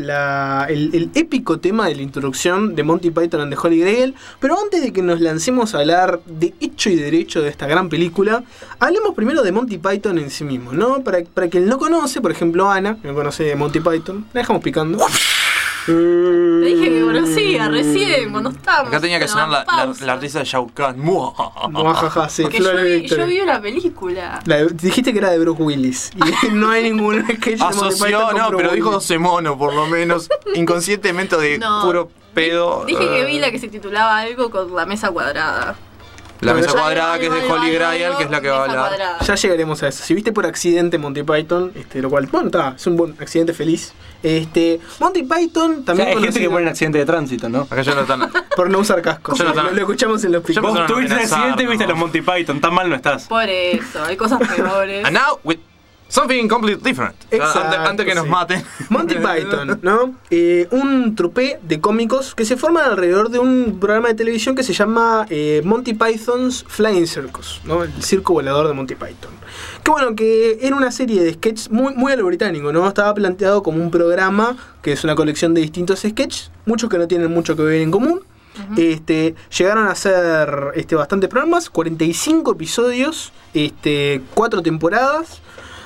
el épico tema de la introducción de Monty Python and the Holy Grail. Pero antes de que nos lancemos a hablar de hecho y derecho de esta gran película, hablemos primero de Monty Python en sí mismo, ¿no? Para quien no conoce, por ejemplo, Ana, que no conoce de Monty Python, la dejamos picando. Te dije que conocía recién, cuando estábamos. Acá tenía que sonar la risa de Shao Kahn. Muajaja, sí. Porque yo vi una película. Dijiste que era de Bruce Willis. Y no hay ningún sketch de Monty Python. No, pero dijo 12 monos, por lo menos. Inconscientemente de puro pedo. Dije que vi la que se titulaba algo con la mesa cuadrada. La mesa cuadrada, que es de Holy Grail, que es la que va a hablar. Cuadrada. Ya llegaremos a eso. Si viste por accidente Monty Python, lo cual, bueno, está, es un buen accidente feliz. Monty Python también. O sea, hay gente que muere en accidente de tránsito, ¿no? Acá ya no están. Por no usar casco. Lo escuchamos en los picos. Vos tuviste un accidente y viste a los Monty Python, tan mal no estás. Por eso, hay cosas peores. And now with something completely different. Exacto, antes que nos maten. Monty Python, ¿no? Un trupe de cómicos que se forman alrededor de un programa de televisión que se llama Monty Python's Flying Circus, ¿no? El circo volador de Monty Python. Que bueno, que era una serie de sketches muy a lo británico, ¿no? Estaba planteado como un programa que es una colección de distintos sketches, muchos que no tienen mucho que ver en común. Llegaron a ser bastantes programas, 45 episodios, 4 temporadas.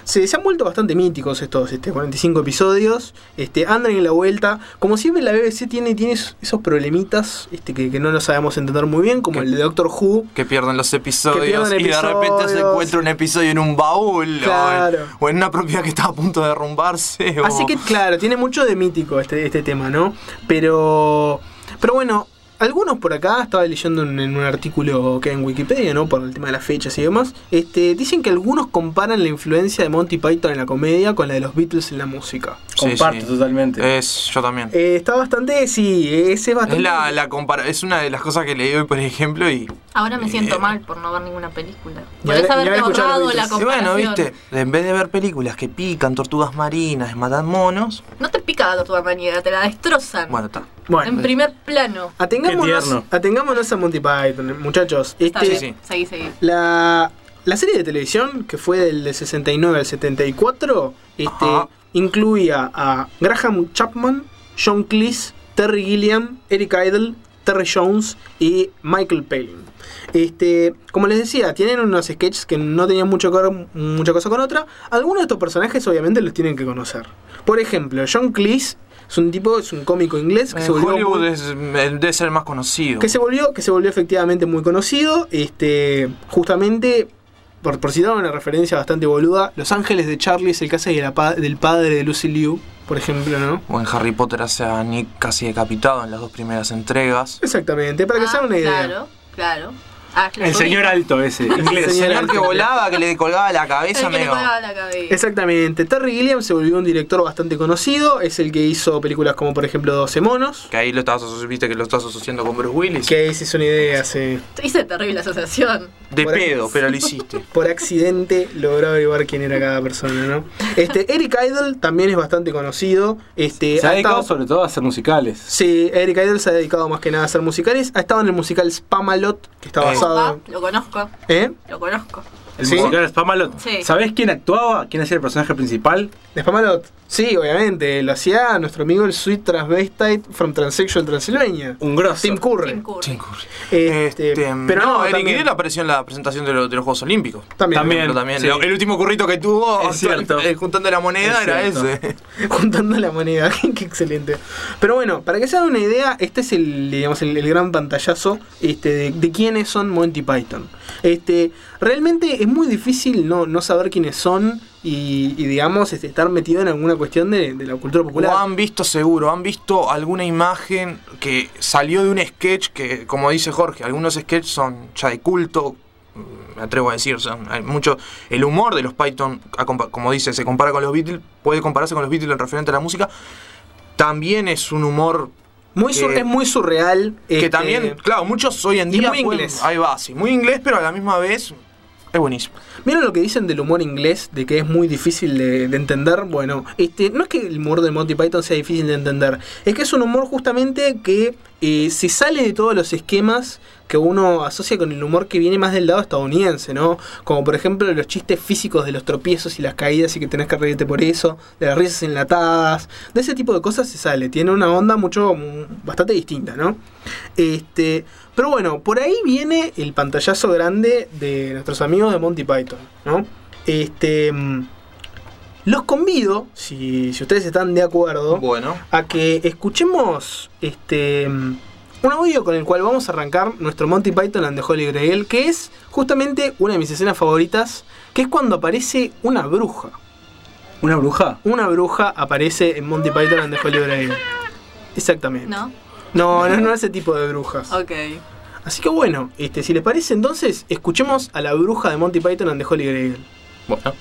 se han vuelto bastante míticos estos 45 episodios. Andan en la vuelta. Como siempre, la BBC tiene esos problemitas que no lo sabemos entender muy bien, como el de Doctor Who. Que pierden los episodios y de repente se encuentra un episodio en un baúl, claro, o en una propiedad que está a punto de derrumbarse. Así que, claro, tiene mucho de mítico este tema, ¿no? Pero bueno, algunos por acá, estaba leyendo en un artículo que hay en Wikipedia, ¿no? Por el tema de las fechas y demás, dicen que algunos comparan la influencia de Monty Python en la comedia con la de los Beatles en la música. Comparto totalmente. Yo también. Está bastante, es bastante... Es una de las cosas que leí hoy, por ejemplo, y... Ahora me siento mal por no ver ninguna película. Y Podés haber haberte escuchado ahorrado los la Beatles. Y bueno, comparación. viste, en vez de ver películas que pican tortugas marinas, matan monos... No te pica la tortuga marina, te la destrozan. Bueno, está. En primer plano. Atengámonos a Monty Python, muchachos. Seguí. La serie de televisión, que fue del 69 al 74, incluía a Graham Chapman, John Cleese, Terry Gilliam, Eric Idle, Terry Jones y Michael Palin. Como les decía, tienen unos sketches que no tenían mucha cosa con otra. Algunos de estos personajes obviamente los tienen que conocer. Por ejemplo, John Cleese es un cómico inglés que se volvió Hollywood debe ser el más conocido. Que se volvió efectivamente muy conocido. Justamente, por citar una referencia bastante boluda, Los Ángeles de Charlie es el caso del padre de Lucy Liu, por ejemplo, ¿no? O en Harry Potter hace a Nick casi decapitado en las 2 primeras entregas. Exactamente, para que se hagan una idea. Claro. El señor alto ese, inglés. El señor que volaba, que le colgaba la cabeza. Exactamente. Terry Gilliam se volvió un director bastante conocido. Es el que hizo películas como, por ejemplo, 12 monos. Que ahí viste que lo estás asociando con Bruce Willis. Que ahí se hizo una idea, sí. Hice terrible asociación. Pero lo hiciste. Por accidente logró averiguar quién era cada persona, ¿no? Eric Idle también es bastante conocido. Se ha dedicado sobre todo a hacer musicales. Sí, Eric Idle se ha dedicado más que nada a hacer musicales. Ha estado en el musical Spamalot, que está basado... Lo conozco. Lo conozco. El musical Spamalot. Sí. ¿Sabés quién actuaba? ¿Quién hacía el personaje principal? ¿De Spamalot? Sí, obviamente. Lo hacía nuestro amigo el Sweet Transvestite from Transsexual Transylvania. Un grosso. Tim Curry. Pero no, Eric Idle apareció en la presentación de los Juegos Olímpicos. También. Sí. El último currito que tuvo, es cierto. Juntando la moneda, era ese. Juntando la moneda, qué excelente. Pero bueno, para que se hagan una idea, este es el gran pantallazo de quiénes son Monty Python. Realmente es muy difícil no saber quiénes son y digamos, estar metido en alguna cuestión de la cultura popular. O han visto alguna imagen que salió de un sketch que, como dice Jorge, algunos sketches son ya de culto, me atrevo a decir, hay mucho, el humor de los Python, como dice, se compara con los Beatles, puede compararse con los Beatles en referente a la música, también es un humor... es muy surreal. Que también, claro, muchos hoy en día... muy inglés. Ahí va, sí, muy inglés, pero a la misma vez... Es buenísimo. ¿Vieron lo que dicen del humor inglés? De que es muy difícil de entender. Bueno, no es que el humor de Monty Python sea difícil de entender. Es que es un humor justamente que se sale de todos los esquemas que uno asocia con el humor que viene más del lado estadounidense, ¿no? Como por ejemplo los chistes físicos de los tropiezos y las caídas y que tenés que reírte por eso, de las risas enlatadas, de ese tipo de cosas se sale. Tiene una onda bastante distinta, ¿no? Pero bueno, por ahí viene el pantallazo grande de nuestros amigos de Monty Python, ¿no? Los convido, si ustedes están de acuerdo, a que escuchemos un audio con el cual vamos a arrancar nuestro Monty Python and the Holy Grail, que es justamente una de mis escenas favoritas, que es cuando aparece una bruja. ¿Una bruja? Una bruja aparece en Monty Python and the Holy Grail. Exactamente. No ese tipo de brujas. Ok. Así que bueno, si les parece entonces, escuchemos a la bruja de Monty Python and the Holy Grail. Bueno.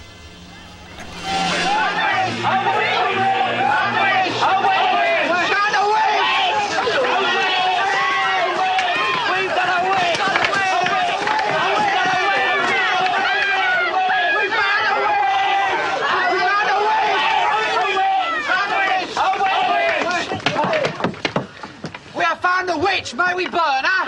May we burn her?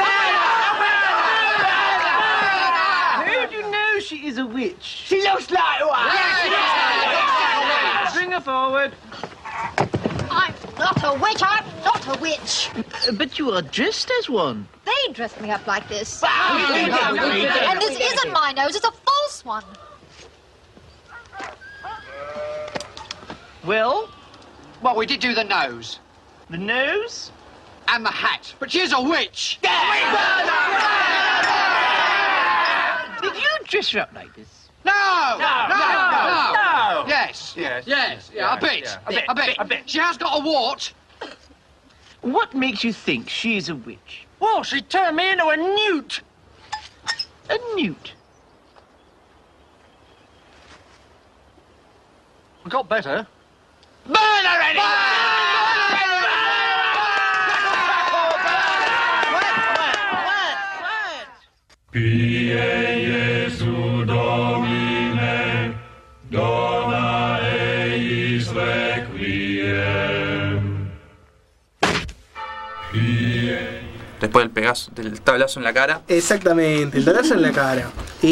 Who do you know she is a witch? She looks like one. Bring her forward. I'm not a witch. I'm not a witch. But you are dressed as one. They dressed me up like this. And this isn't my nose. It's a false one. Well, we did do the nose. The nose? And the hat. But she's a witch! Did you dress her up like this? No! Yes, a bit. She has got a wart. What makes you think she's a witch? Well, she turned me into a newt. A newt? We got better. Burn her anyway! Pie Jesu Domine, dona eis requiem. Después del tablazo en la cara. Exactamente, el tablazo en la cara.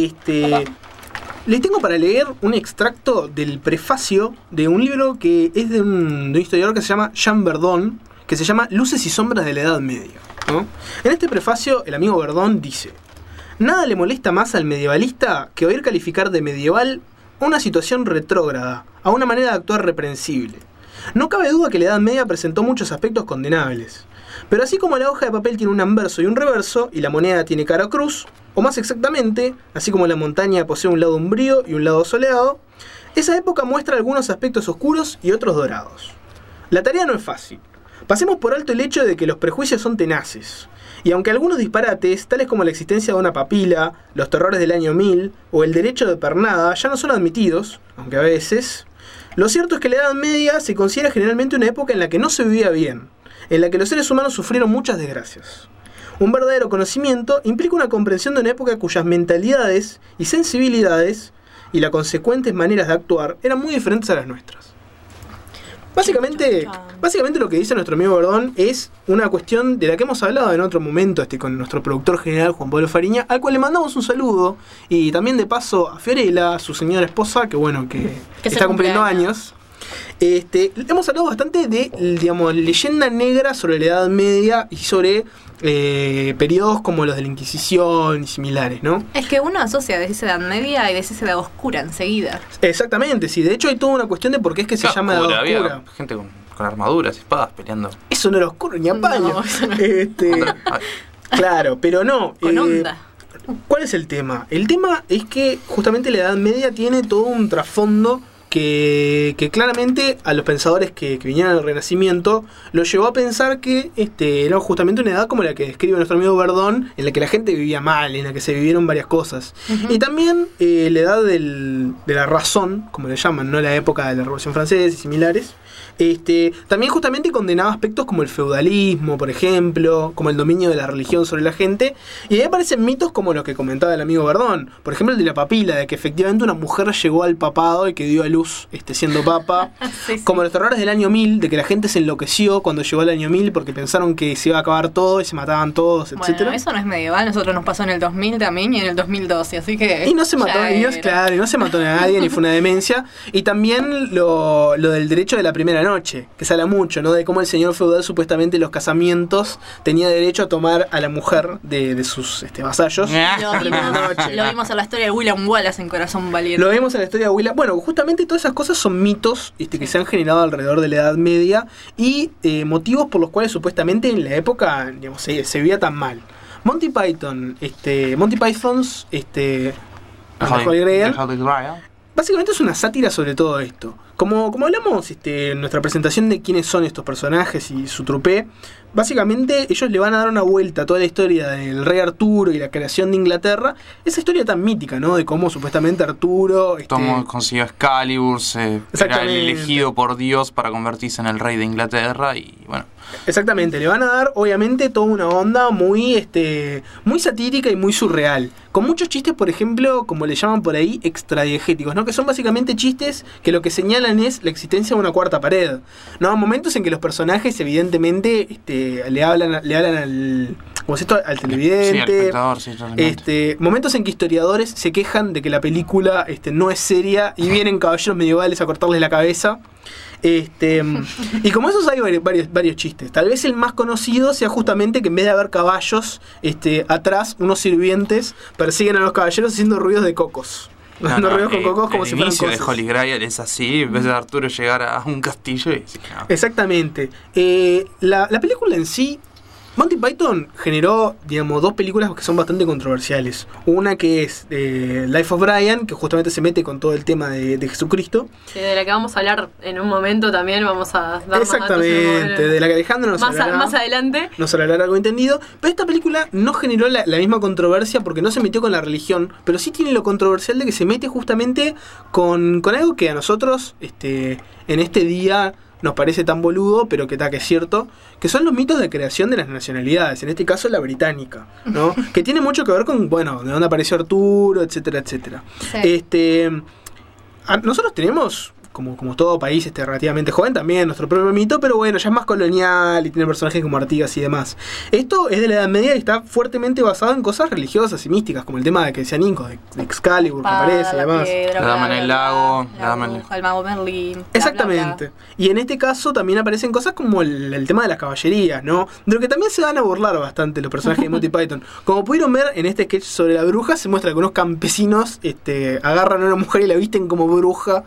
Les tengo para leer un extracto del prefacio de un libro que es de un historiador que se llama Jean Verdon, que se llama Luces y sombras de la Edad Media, ¿no? En este prefacio, el amigo Verdon dice: nada le molesta más al medievalista que oír calificar de medieval a una situación retrógrada, a una manera de actuar reprensible. No cabe duda que la Edad Media presentó muchos aspectos condenables. Pero así como la hoja de papel tiene un anverso y un reverso, y la moneda tiene cara o cruz, o más exactamente, así como la montaña posee un lado umbrío y un lado soleado, esa época muestra algunos aspectos oscuros y otros dorados. La tarea no es fácil. Pasemos por alto el hecho de que los prejuicios son tenaces. Y aunque algunos disparates, tales como la existencia de una papila, los terrores del año 1000 o el derecho de pernada, ya no son admitidos, aunque a veces, lo cierto es que la Edad Media se considera generalmente una época en la que no se vivía bien, en la que los seres humanos sufrieron muchas desgracias. Un verdadero conocimiento implica una comprensión de una época cuyas mentalidades y sensibilidades y las consecuentes maneras de actuar eran muy diferentes a las nuestras. Básicamente lo que dice nuestro amigo Verdón es una cuestión de la que hemos hablado en otro momento con nuestro productor general Juan Pablo Fariña, al cual le mandamos un saludo, y también de paso a Fiorella, su señora esposa, que está cumpliendo años. Hemos hablado bastante de, digamos, leyenda negra sobre la Edad Media y sobre periodos como los de la Inquisición y similares, ¿no? Es que uno asocia decirse Edad Media y decirse Edad Oscura enseguida. Exactamente, sí. De hecho hay toda una cuestión de por qué es que se llama Edad Oscura. Había gente con armaduras y espadas peleando. Eso no era oscuro ni a paño. No, eso no. Claro, pero no. Con onda. ¿Cuál es el tema? El tema es que justamente la Edad Media tiene todo un trasfondo que claramente a los pensadores que vinieron al Renacimiento los llevó a pensar que era justamente una edad como la que describe nuestro amigo Verdón, en la que la gente vivía mal, en la que se vivieron varias cosas. Y también la edad de la razón, como le llaman, ¿no? La época de la Revolución Francesa y similares. También justamente condenaba aspectos como el feudalismo, por ejemplo, como el dominio de la religión sobre la gente, y ahí aparecen mitos como los que comentaba el amigo Verdón, por ejemplo el de la papila, de que efectivamente una mujer llegó al papado y que dio a luz siendo papa, sí. Como los terrores del año 1000, de que la gente se enloqueció cuando llegó el año 1000 porque pensaron que se iba a acabar todo y se mataban todos, etc. Bueno, eso no es medieval, nosotros nos pasó en el 2000 también y en el 2012, así que... Y no se mató, no se mató a nadie, ni fue una demencia. Y también lo del derecho de la primera noche, que se habla mucho, ¿no? De cómo el señor feudal supuestamente en los casamientos tenía derecho a tomar a la mujer de sus vasallos. Lo vimos en la historia de William Wallace en Corazón Valiente. Lo vimos en la historia de William. Bueno, justamente todas esas cosas son mitos que se han generado alrededor de la Edad Media y motivos por los cuales supuestamente en la época, digamos, se vivía tan mal. Monty Python's Holy Grail básicamente es una sátira sobre todo esto. Como hablamos en nuestra presentación de quiénes son estos personajes y su trupé, básicamente ellos le van a dar una vuelta a toda la historia del rey Arturo y la creación de Inglaterra, esa historia tan mítica, ¿no? De cómo supuestamente Arturo... Cómo consiguió Excalibur, era el elegido por Dios para convertirse en el rey de Inglaterra y bueno... Exactamente, le van a dar obviamente toda una onda muy satírica y muy surreal, con muchos chistes, por ejemplo, como le llaman por ahí, extradiegéticos, ¿no? Que son básicamente chistes que lo que señalan es la existencia de una cuarta pared, ¿no? Momentos en que los personajes evidentemente le hablan al televidente, al espectador, sí, totalmente. Momentos en que historiadores se quejan de que la película no es seria y vienen caballeros medievales a cortarles la cabeza. Y como esos hay varios chistes. Tal vez el más conocido sea justamente que en vez de haber caballos atrás, unos sirvientes persiguen a los caballeros haciendo ruidos de cocos. No ríos con cocos como si fueran cosas. El inicio cosas. de Holy Grail es así, en vez de Arturo llegar a un castillo y decir, no. Exactamente. La película en sí, Monty Python generó, digamos, dos películas que son bastante controversiales. Una que es Life of Brian, que justamente se mete con todo el tema de Jesucristo. Sí, de la que vamos a hablar en un momento también, vamos a dar Exactamente, de la que Alejandro nos hablará. Más adelante. Nos hablará algo entendido. Pero esta película no generó la misma controversia porque no se metió con la religión, pero sí tiene lo controversial de que se mete justamente con algo que a nosotros en este día nos parece tan boludo, pero que es cierto, que son los mitos de creación de las nacionalidades, en este caso la británica, ¿no? Que tiene mucho que ver con, bueno, de dónde apareció Arturo, etcétera, etcétera. Sí. Nosotros tenemos, como todo país relativamente joven, también nuestro propio mito, pero bueno, ya es más colonial y tiene personajes como Artigas y demás. Esto es de la Edad Media y está fuertemente basado en cosas religiosas y místicas, como el tema de que decían incos, de Excalibur, que aparece y demás. La dama en el lago, el mago Merlin. Exactamente. Y en este caso también aparecen cosas como el tema de las caballerías, ¿no? De lo que también se van a burlar bastante los personajes de Monty Python. Como pudieron ver en este sketch sobre la bruja, se muestra que unos campesinos agarran a una mujer y la visten como bruja,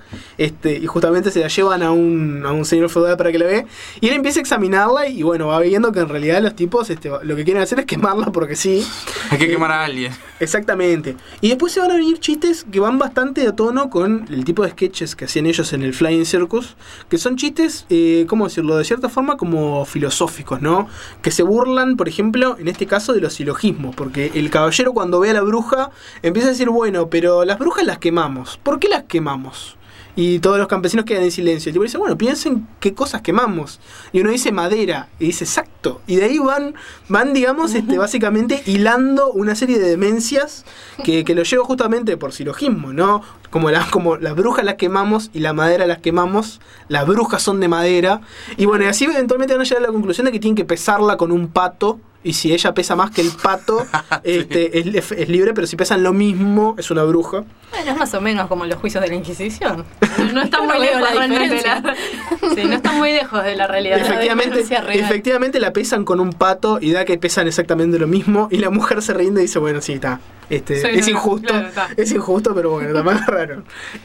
y justamente se la llevan a un señor feudal para que la vea, y él empieza a examinarla y bueno, va viendo que en realidad los tipos lo que quieren hacer es quemarla porque sí. Hay que quemar a alguien. Exactamente. Y después se van a venir chistes que van bastante a tono con el tipo de sketches que hacían ellos en el Flying Circus, que son chistes, ¿cómo decirlo? De cierta forma como filosóficos, ¿no? Que se burlan, por ejemplo, en este caso de los silogismos, porque el caballero cuando ve a la bruja empieza a decir, bueno, pero las brujas las quemamos. ¿Por qué las quemamos? Y todos los campesinos quedan en silencio. El tipo dice, bueno, piensen qué cosas quemamos. Y uno dice madera. Y dice, exacto. Y de ahí van digamos, básicamente hilando una serie de demencias que lo llevo justamente por silogismo, ¿no? Como las brujas las quemamos y la madera las quemamos. Las brujas son de madera. Y bueno, y así eventualmente van a llegar a la conclusión de que tienen que pesarla con un pato. Y si ella pesa más que el pato, sí. es libre, pero si pesan lo mismo, es una bruja. Bueno, es más o menos como los juicios de la Inquisición. No está muy lejos realmente sí, no está muy lejos de la realidad. Efectivamente la pesan con un pato y da que pesan exactamente lo mismo. Y la mujer se rinde y dice, bueno, sí, está. Es injusto, claro, es injusto, pero bueno, también es raro.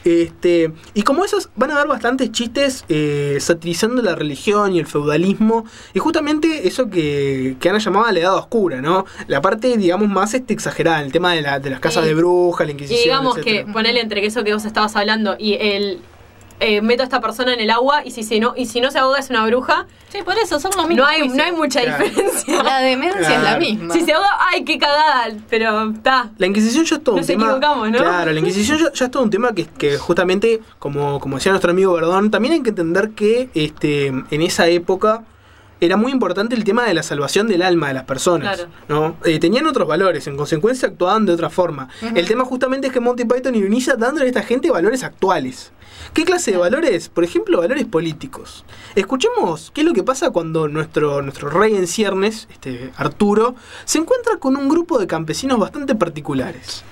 Y como esos, van a haber bastantes chistes satirizando la religión y el feudalismo, y justamente eso que Ana llamaba la edad oscura, ¿no? La parte, digamos, más exagerada, el tema de las casas de brujas, la Inquisición, y digamos etcétera. Que ponele entre eso que vos estabas hablando y el meto a esta persona en el agua y si no se ahoga es una bruja. Sí, por eso son los mismos. No hay mucha diferencia. La demencia es la misma. Si se ahoga, ¡ay, qué cagada! Pero está. La Inquisición ya es todo un tema. Nos equivocamos, ¿no? Claro, la Inquisición ya es todo un tema que justamente, como decía nuestro amigo Verdón, también hay que entender que en esa época era muy importante el tema de la salvación del alma de las personas, claro. ¿No? Tenían otros valores, en consecuencia actuaban de otra forma. Uh-huh. El tema justamente es que Monty Python ironiza dándole a esta gente valores actuales. ¿Qué clase de valores? Por ejemplo, valores políticos. Escuchemos qué es lo que pasa cuando nuestro rey en ciernes, Arturo, se encuentra con un grupo de campesinos bastante particulares.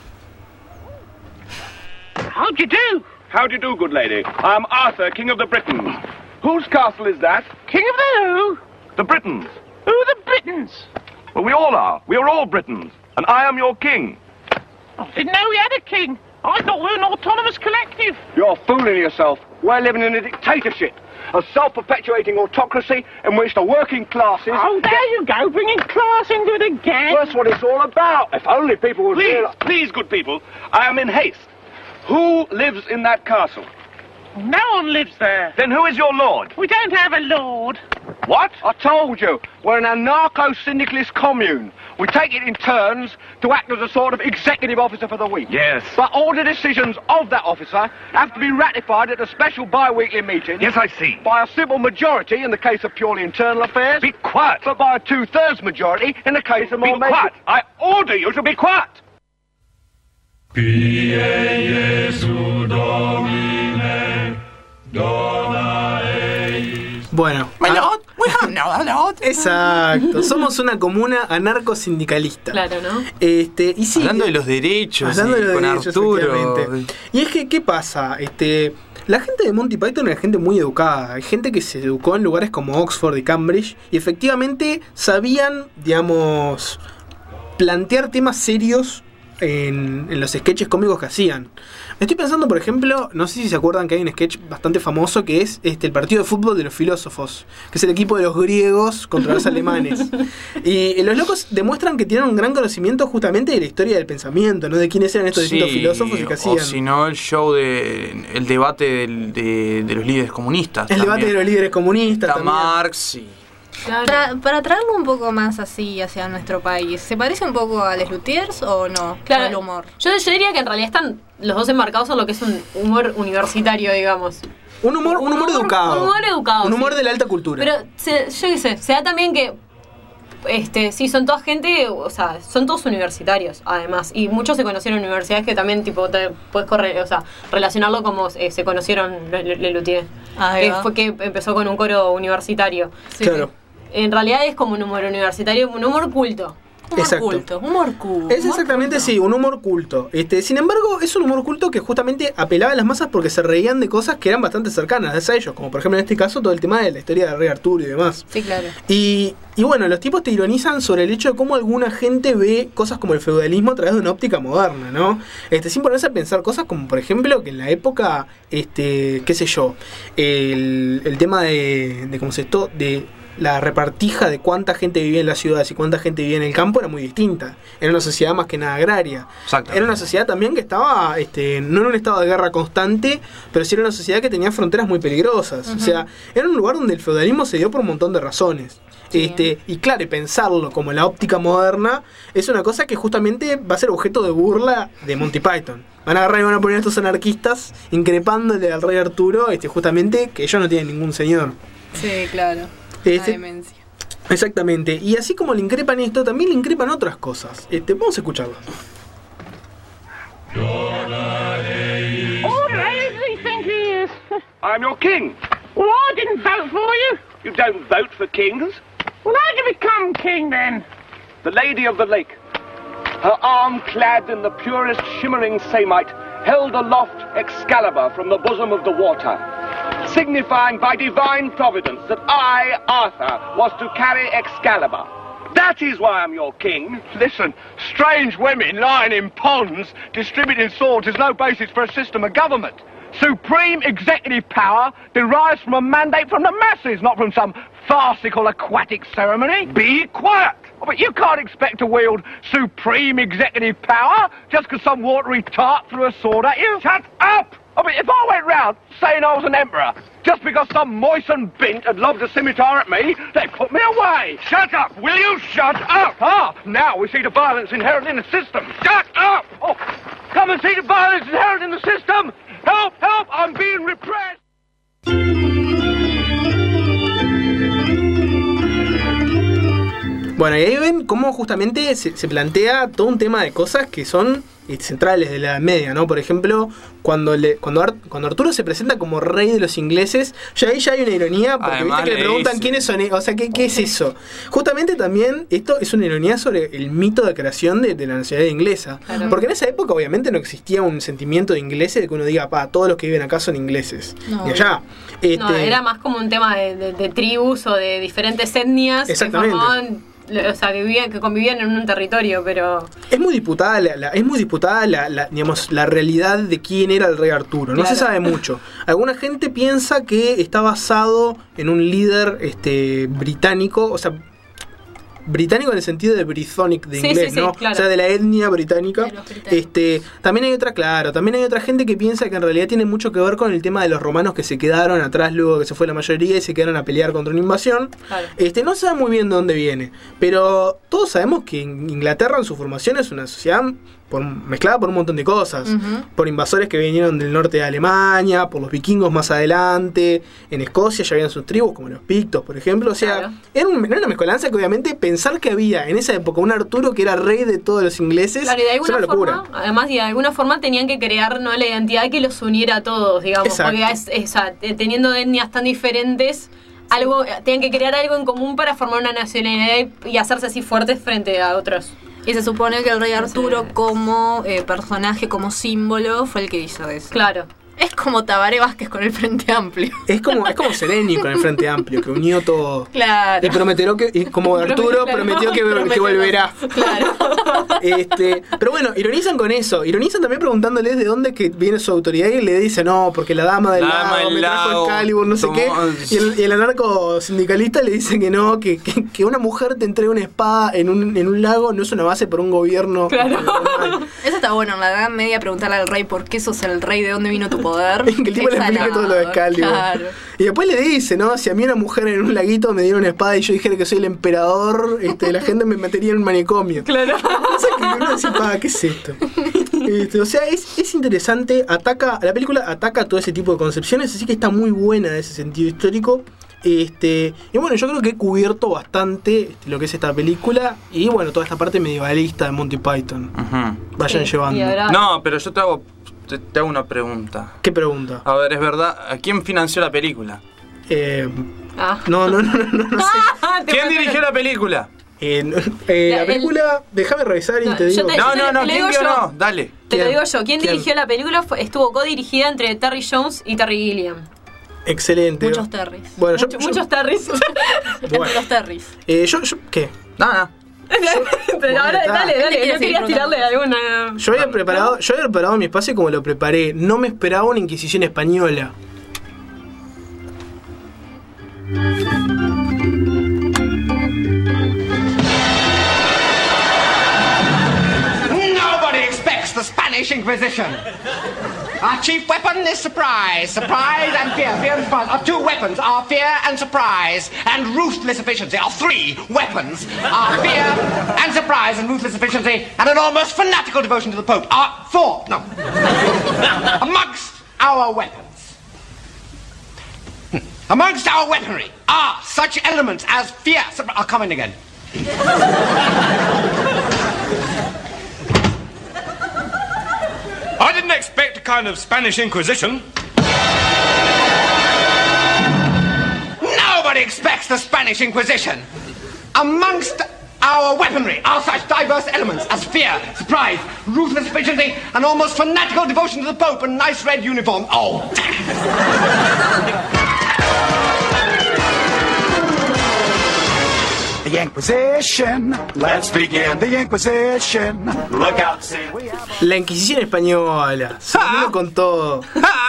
How do you do? How do you do, good lady? I'm Arthur, King of the Britons. Whose castle is that? King of the who? The Britons. Who are the Britons? Well, we all are. We are all Britons. And I am your king. I didn't know we had a king. I thought we were an autonomous collective. You're fooling yourself. We're living in a dictatorship. A self-perpetuating autocracy in which the working classes... Oh, there you go, bringing class into it again. That's what it's all about. If only people would... Please, good people, I am in haste. Who lives in that castle? No one lives there. Then who is your lord? We don't have a lord. What? I told you. We're an anarcho-syndicalist commune. We take it in turns to act as a sort of executive officer for the week. Yes. But all the decisions of that officer have to be ratified at a special bi-weekly meeting. Yes, I see. By a simple majority in the case of purely internal affairs. Be quiet. But by a 2/3 majority in the case of more major... Be quiet. I order you to be quiet. Bueno, exacto, somos una comuna anarco-sindicalista. Claro, ¿no? Y sí, hablando de los derechos, hablando de los con derechos, Arturo. Y es que, ¿qué pasa? La gente de Monty Python era gente muy educada. Hay gente que se educó en lugares como Oxford y Cambridge y efectivamente sabían, digamos, plantear temas serios en los sketches cómicos que hacían. Estoy pensando, por ejemplo, no sé si se acuerdan que hay un sketch bastante famoso que es el partido de fútbol de los filósofos, que es el equipo de los griegos contra los alemanes. Y los locos demuestran que tienen un gran conocimiento justamente de la historia del pensamiento, ¿no? De quiénes eran estos distintos filósofos y qué hacían. O si no, el debate de los líderes comunistas. El debate de los líderes comunistas. Está Marx y... Claro. Para traerlo un poco más así hacia nuestro país, ¿se parece un poco a Les Luthiers o no? Claro, al humor. Yo diría que en realidad están los dos enmarcados en lo que es un humor universitario, digamos. Un humor educado. Un humor educado. Un humor de la alta cultura. Pero yo qué sé, se da también que sí, son toda gente, o sea, son todos universitarios, además. Y muchos se conocieron en universidades que también, tipo, te puedes relacionarlo como se conocieron Les Luthiers. Fue que empezó con un coro universitario. Sí. Claro. En realidad es como un humor universitario, un humor culto. Humor culto. Es exactamente, sí, un humor culto. Sin embargo, es un humor culto que justamente apelaba a las masas porque se reían de cosas que eran bastante cercanas a ellos, como por ejemplo en este caso todo el tema de la historia del rey Arturo y demás. Sí, claro. Y bueno, los tipos te ironizan sobre el hecho de cómo alguna gente ve cosas como el feudalismo a través de una óptica moderna, ¿no? Sin ponerse a pensar cosas como, por ejemplo, que en la época, qué sé yo, el tema de ¿cómo se esto? De la repartija de cuánta gente vivía en las ciudades y cuánta gente vivía en el campo era muy distinta. Era una sociedad más que nada agraria. Era una sociedad también que estaba no en un estado de guerra constante, pero sí era una sociedad que tenía fronteras muy peligrosas. O sea, era un lugar donde el feudalismo se dio por un montón de razones. Sí. Y claro, y pensarlo como la óptica moderna es una cosa que justamente va a ser objeto de burla de Monty Python. Van a agarrar y van a poner a estos anarquistas increpándole al rey Arturo, justamente que ellos no tienen ningún señor. Sí, claro. Demencia. Exactamente. Y así como le increpan esto, también le increpan otras cosas. Vamos a escucharlo. Who does he think he is? I'm your king. Well, I didn't vote for you. You don't vote for kings. Well, how'd you become king then? The Lady of the Lake, her arm clad in the purest shimmering samite, held aloft Excalibur from the bosom of the water, signifying by divine providence that I, Arthur, was to carry Excalibur. That is why I'm your king. Listen, strange women lying in ponds distributing swords is no basis for a system of government. Supreme executive power derives from a mandate from the masses, not from some farcical aquatic ceremony. Be quiet! Oh, but you can't expect to wield supreme executive power just because some watery tart threw a sword at you. Shut up! I mean, if I went round saying I was an emperor, just because some moistened bint had lobbed a scimitar at me, they'd put me away. Shut up! Will you shut up? Ah, now we see the violence inherent in the system. Shut up! Oh, come and see the violence inherent in the system. Help, help, I'm being repressed. Bueno, y ahí ven cómo justamente se plantea todo un tema de cosas que son centrales de la Edad Media, ¿no? Por ejemplo, cuando Arturo se presenta como rey de los ingleses, ahí ya hay una ironía, porque además, viste que le preguntan quiénes son, o sea, ¿qué es eso? Justamente también esto es una ironía sobre el mito de creación de la nacionalidad inglesa. Claro. Porque en esa época obviamente no existía un sentimiento de ingleses de que uno diga, todos los que viven acá son ingleses. No. Y allá. No, era más como un tema de tribus o de diferentes etnias que formaban, o sea, que convivían en un territorio, pero es muy disputada la realidad de quién era el rey Arturo. No se sabe mucho. Alguna gente piensa que está basado en un líder británico, o sea, británico en el sentido de Brythonic de inglés, ¿no? Claro. O sea, de la etnia británica. También hay otra gente que piensa que en realidad tiene mucho que ver con el tema de los romanos que se quedaron atrás luego que se fue la mayoría y se quedaron a pelear contra una invasión. Claro. No se sabe muy bien de dónde viene, pero todos sabemos que Inglaterra en su formación es una sociedad mezclada por un montón de cosas, por invasores que vinieron del norte de Alemania, por los vikingos más adelante, en Escocia ya habían sus tribus como los pictos, por ejemplo, o sea, era una mezcolanza que obviamente pensar que había en esa época un Arturo que era rey de todos los ingleses, es una locura. Además, y de alguna forma tenían que crear la identidad que los uniera a todos, digamos, porque teniendo etnias tan diferentes, tenían que crear algo en común para formar una nacionalidad y hacerse así fuertes frente a otros. Y se supone que el rey Arturo como personaje, como símbolo, fue el que hizo eso. Claro. Es como Tabaré Vázquez con el Frente Amplio. Es como Sereni con el Frente Amplio, que unió todo. Claro. Y como Arturo prometió que volverá. Claro. Pero bueno, ironizan con eso. Ironizan también preguntándoles de dónde que viene su autoridad y le dice, no, porque la dama del lago me trajo el Calibur, no sé qué. Y el anarco sindicalista le dice que no, que una mujer te entregue una espada en un lago no es una base para un gobierno. Claro. Eso está bueno, en la Edad Media preguntarle al rey por qué sos el rey, de dónde vino tu poder. Que el tipo le explique todo lo de Excalibur. Claro. Y después le dice, ¿no? Si a mí una mujer en un laguito me diera una espada y yo dijera que soy el emperador, la gente me metería en un manicomio. Claro. O sea, que uno dice, ¿qué es esto? O sea, es interesante, la película ataca todo ese tipo de concepciones, así que está muy buena en ese sentido histórico. Y bueno, yo creo que he cubierto bastante lo que es esta película y bueno, toda esta parte medievalista de Monty Python. Vayan llevando. No, pero yo te hago una pregunta. ¿Qué pregunta? A ver, es verdad, ¿quién financió la película? No sé. ¿Quién dirigió la película? La película, déjame revisar y te digo. No, ¿quién guionó? Dale. Te lo digo yo. ¿Quién dirigió la película? Estuvo codirigida entre Terry Jones y Terry Gilliam. Excelente. Muchos Terrys. Bueno, muchos Terrys. Entre los Terrys. ¿Qué? Nada. Pero ahora, dale, no querías tirarle alguna. Yo había preparado mi espacio como lo preparé. No me esperaba una Inquisición española. Nobody expects the Spanish Inquisition. Our chief weapon is surprise. Surprise and fear. Fear and surprise. Our two weapons are fear and surprise and ruthless efficiency. Our three weapons are fear and surprise and ruthless efficiency and an almost fanatical devotion to the Pope. Amongst our weapons. Amongst our weaponry are such elements as fear. I'll come in again. I didn't expect a kind of Spanish Inquisition. Nobody expects the Spanish Inquisition. Amongst our weaponry are such diverse elements as fear, surprise, ruthless efficiency, and almost fanatical devotion to the Pope and nice red uniform. The Inquisition. Let's begin the Inquisition. Look out, see. La Inquisición española. Seguimos con todo.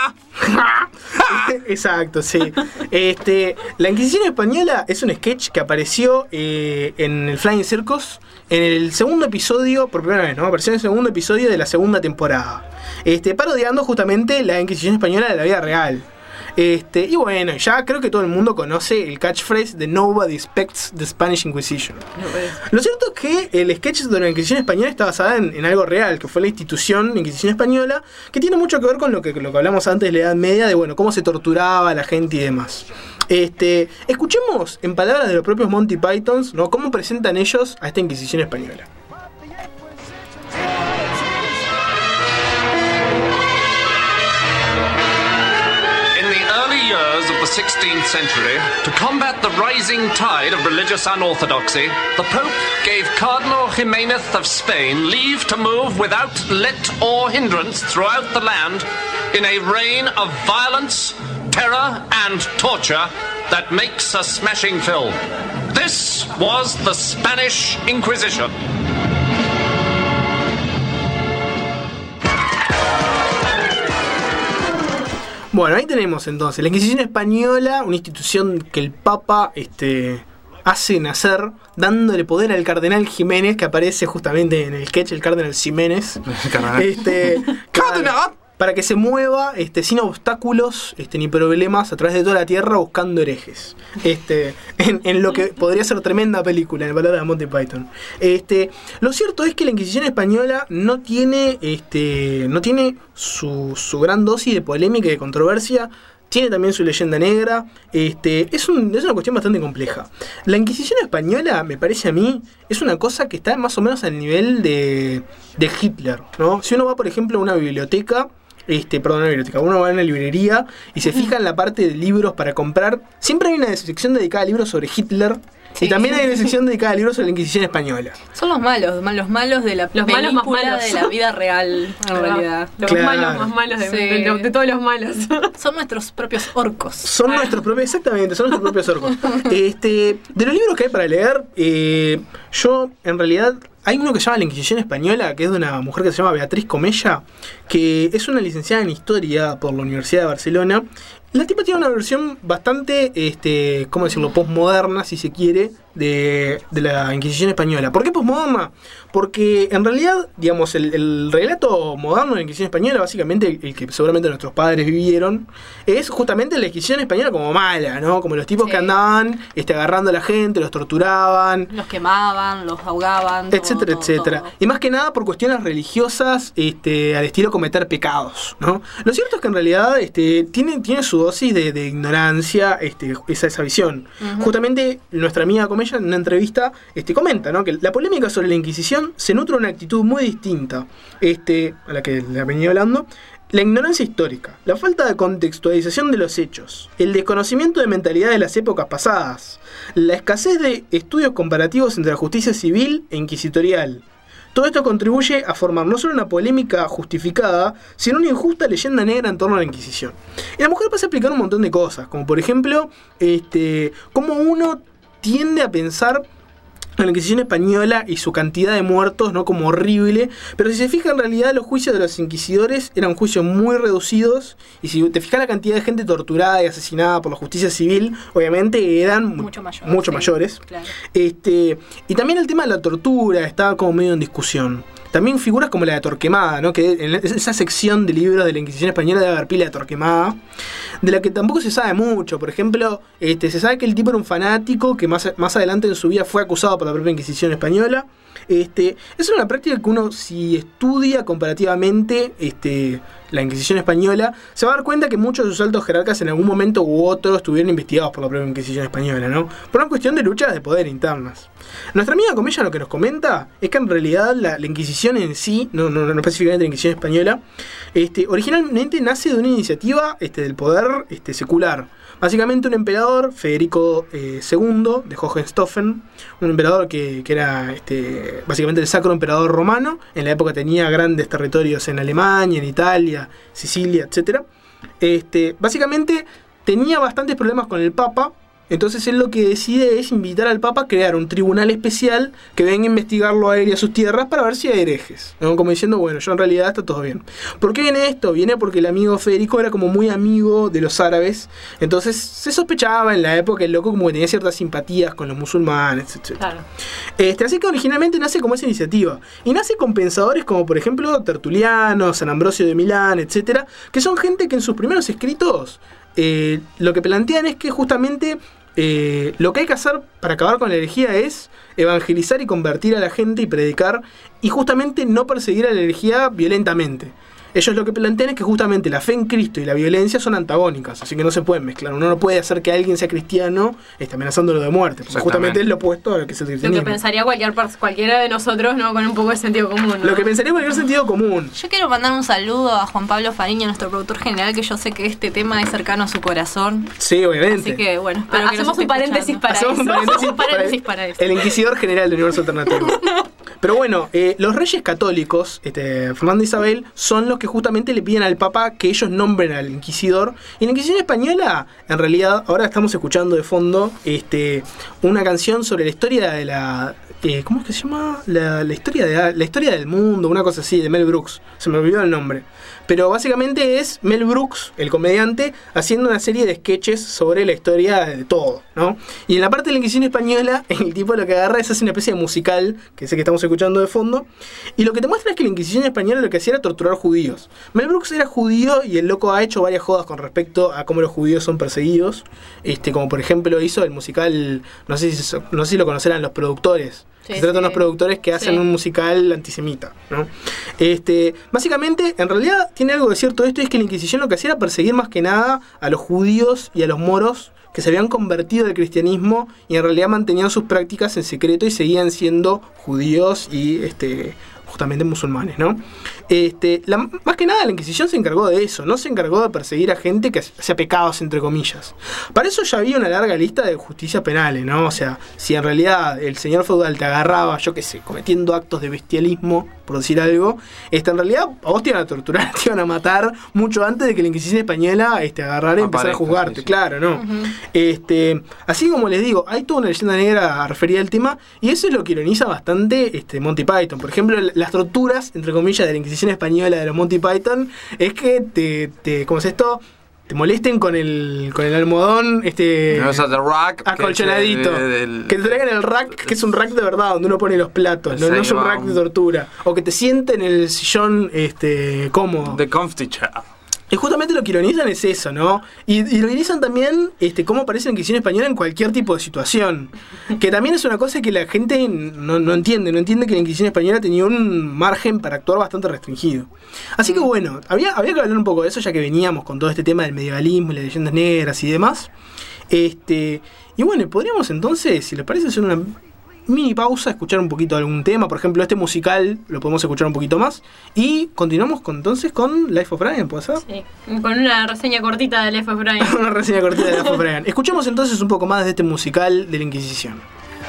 Exacto, sí. La Inquisición española es un sketch que apareció en el Flying Circus en el segundo episodio, por primera vez, ¿no? Apareció en el segundo episodio de la segunda temporada. Parodiando justamente la Inquisición española de la vida real. Y bueno, ya creo que todo el mundo conoce el catchphrase de Nobody expects the Spanish Inquisition. Lo cierto es que el sketch de la Inquisición española está basada en algo real, que fue la institución Inquisición española, que tiene mucho que ver con lo que hablamos antes de la Edad Media, de bueno, cómo se torturaba a la gente y demás. Escuchemos en palabras de los propios Monty Pythons, ¿no? Cómo presentan ellos a esta Inquisición española. Of the 16th century, to combat the rising tide of religious unorthodoxy, the Pope gave Cardinal Jimenez of Spain leave to move without let or hindrance throughout the land in a reign of violence, terror, and torture that makes a smashing film. This was the Spanish Inquisition. Bueno, ahí tenemos entonces la Inquisición española, una institución que el Papa hace nacer dándole poder al cardenal Jiménez, que aparece justamente en el sketch, el cardenal Jiménez. ¡Cardenal! Para que se mueva sin obstáculos ni problemas a través de toda la tierra buscando herejes. En lo que podría ser tremenda película, en palabras de Monty Python. Lo cierto es que la Inquisición española no tiene su gran dosis de polémica y de controversia. Tiene también su leyenda negra. Es una cuestión bastante compleja. La Inquisición española, me parece a mí, es una cosa que está más o menos al nivel de Hitler, ¿no? Si uno va, por ejemplo, a una biblioteca, uno va a una librería y se fija en la parte de libros para comprar, siempre hay una sección dedicada a libros sobre Hitler Sí. Y también hay una sección dedicada a libros sobre la Inquisición española. Son los malos de la malos película más malos de la vida real, en realidad. Los malos más malos de todos los malos. Son nuestros propios orcos. Son nuestros propios, exactamente, son nuestros propios orcos. De los libros que hay para leer, yo en realidad... Hay uno que se llama La Inquisición Española, que es de una mujer que se llama Beatriz Comella, que es una licenciada en Historia por la Universidad de Barcelona. La tipa tiene una versión bastante, ¿cómo decirlo?, postmoderna, si se quiere, de la Inquisición Española. ¿Por qué postmoderna? Porque en realidad, digamos, el relato moderno de la Inquisición Española, básicamente el que seguramente nuestros padres vivieron, es justamente la Inquisición Española como mala, ¿no? Como los tipos que andaban agarrando a la gente, los torturaban, los quemaban, los ahogaban, etcétera, etcétera. Y más que nada por cuestiones religiosas, al estilo cometer pecados, ¿no? Lo cierto es que en realidad tiene su dosis de ignorancia esa visión. Uh-huh. Justamente nuestra amiga Comella en una entrevista comenta, ¿no?, que la polémica sobre la Inquisición se nutre de una actitud muy distinta a la que le venía hablando. La ignorancia histórica, la falta de contextualización de los hechos, el desconocimiento de mentalidad de las épocas pasadas, la escasez de estudios comparativos entre la justicia civil e inquisitorial. Todo esto contribuye a formar no solo una polémica justificada, sino una injusta leyenda negra en torno a la Inquisición. Y la mujer pasa a explicar un montón de cosas, como por ejemplo, cómo uno tiende a pensar en la Inquisición española y su cantidad de muertos, ¿no?, como horrible, pero si se fija, en realidad los juicios de los inquisidores eran juicios muy reducidos, y si te fijas la cantidad de gente torturada y asesinada por la justicia civil, obviamente eran mucho mayores. Claro. Y también el tema de la tortura estaba como medio en discusión. También figuras como la de Torquemada, ¿no?, que en esa sección de libros de la Inquisición española debe haber pila de Torquemada, de la que tampoco se sabe mucho. Por ejemplo, se sabe que el tipo era un fanático que más adelante en su vida fue acusado por la propia Inquisición española. Es una práctica que uno, si estudia comparativamente la Inquisición española, se va a dar cuenta que muchos de sus altos jerarcas en algún momento u otro estuvieron investigados por la propia Inquisición española, ¿no?, por una cuestión de luchas de poder internas. Nuestra amiga Comella lo que nos comenta es que en realidad la Inquisición en sí, no específicamente la Inquisición española, originalmente nace de una iniciativa del poder secular. Básicamente un emperador, Federico II de Hohenstaufen, un emperador que era básicamente el sacro emperador romano. En la época tenía grandes territorios en Alemania, en Italia, Sicilia, etc. Básicamente tenía bastantes problemas con el Papa. Entonces él lo que decide es invitar al Papa a crear un tribunal especial que venga a investigarlo a él y a sus tierras para ver si hay herejes, ¿no? Como diciendo, bueno, yo en realidad está todo bien. ¿Por qué viene esto? Viene porque el amigo Federico era como muy amigo de los árabes. Entonces se sospechaba en la época el loco como que tenía ciertas simpatías con los musulmanes, etc. Claro. Así que originalmente nace como esa iniciativa. Y nace con pensadores como por ejemplo Tertuliano, San Ambrosio de Milán, etc. Que son gente que en sus primeros escritos lo que plantean es que justamente lo que hay que hacer para acabar con la herejía es evangelizar y convertir a la gente y predicar, y justamente no perseguir a la herejía violentamente. Ellos lo que plantean es que justamente la fe en Cristo y la violencia son antagónicas, así que no se pueden mezclar. Uno no puede hacer que alguien sea cristiano amenazándolo de muerte, porque justamente es lo opuesto a lo que es el cristianismo. Lo que pensaría cualquiera de nosotros, ¿no?, con un poco de sentido común, ¿no? Lo que pensaría cualquier sentido común. Yo quiero mandar un saludo a Juan Pablo Fariña, nuestro productor general, que yo sé que este tema es cercano a su corazón. Sí, obviamente. Así que bueno, espero que hacemos un paréntesis para eso. Hacemos un paréntesis para eso. El inquisidor general del universo alternativo. Pero bueno, los reyes católicos, Fernando e Isabel, son los que justamente le piden al Papa que ellos nombren al inquisidor. Y la Inquisición española, en realidad, ahora estamos escuchando de fondo una canción sobre la historia de la... ¿cómo es que se llama? La historia del mundo, una cosa así, de Mel Brooks. Se me olvidó el nombre. Pero básicamente es Mel Brooks, el comediante, haciendo una serie de sketches sobre la historia de todo, ¿no? Y en la parte de la Inquisición española, el tipo lo que agarra es hacer una especie de musical, que sé que estamos escuchando de fondo, y lo que te muestra es que la Inquisición española lo que hacía era torturar judíos. Mel Brooks era judío y el loco ha hecho varias jodas con respecto a cómo los judíos son perseguidos, como por ejemplo hizo el musical, no sé si lo conocerán los productores. Sí, se trata de unos productores que hacen un musical antisemita, ¿no? Básicamente, en realidad, tiene algo de cierto esto, y es que la Inquisición lo que hacía era perseguir más que nada a los judíos y a los moros que se habían convertido al cristianismo y en realidad mantenían sus prácticas en secreto y seguían siendo judíos y justamente musulmanes, ¿no? Más que nada la Inquisición se encargó de eso, no se encargó de perseguir a gente que hacía pecados, entre comillas. Para eso ya había una larga lista de justicias penales, ¿no? O sea, si en realidad el señor feudal te agarraba, yo qué sé, cometiendo actos de bestialismo, por decir algo, en realidad a vos te iban a torturar, te iban a matar mucho antes de que la Inquisición española agarrara y empezara a juzgarte, sí. Claro, ¿no? Así como les digo, hay toda una leyenda negra referida al tema, y eso es lo que ironiza bastante Monty Python. Por ejemplo, las torturas, entre comillas, de la Inquisición española de los Monty Python, es que ¿cómo es esto? Te molesten con el almohadón rack, acolchonadito, que te traigan el rack, que es un rack de verdad donde uno pone los platos, no es un rack de tortura, o que te sienten en el sillón cómodo, The comfy chair. Y justamente lo que ironizan es eso, ¿no? Y ironizan también cómo aparece la Inquisición española en cualquier tipo de situación. Que también es una cosa que la gente no entiende. No entiende que la Inquisición española tenía un margen para actuar bastante restringido. Así que bueno, había que hablar un poco de eso, ya que veníamos con todo este tema del medievalismo y las leyendas negras y demás. Y bueno, podríamos entonces, si les parece, hacer una mini pausa, escuchar un poquito de algún tema. Por ejemplo, este musical lo podemos escuchar un poquito más. Y continuamos entonces con Life of Brian, ¿puede ser? Sí, con una reseña cortita de Life of Brian. Una reseña cortita de Life of Brian. Escuchemos entonces un poco más de este musical de la Inquisición.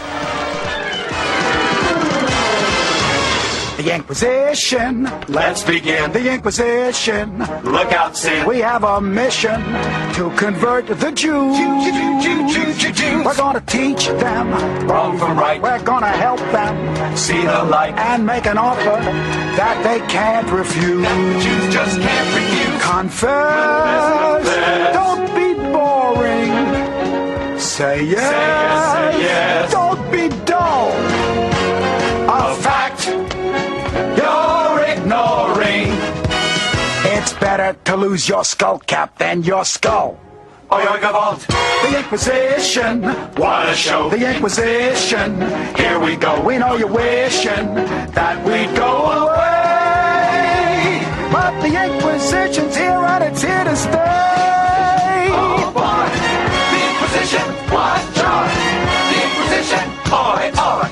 The Inquisition, let's begin. The Inquisition, look out, Sid. We have a mission to convert the Jews. We're gonna teach them wrong from right. We're gonna help them see the light and make an offer that they can't refuse. That the Jews just can't refuse. Confess, don't be boring. Say yes, say yes. Don't be dull. A fact you're ignoring. It's better to lose your skull cap than your skull. Oyoigavalt. The Inquisition, what a show. The Inquisition, here we go. We know you're wishing that we'd go away, but the Inquisition's here and it's here to stay. Oh boy, the Inquisition, what joy. The Inquisition, oi, oi.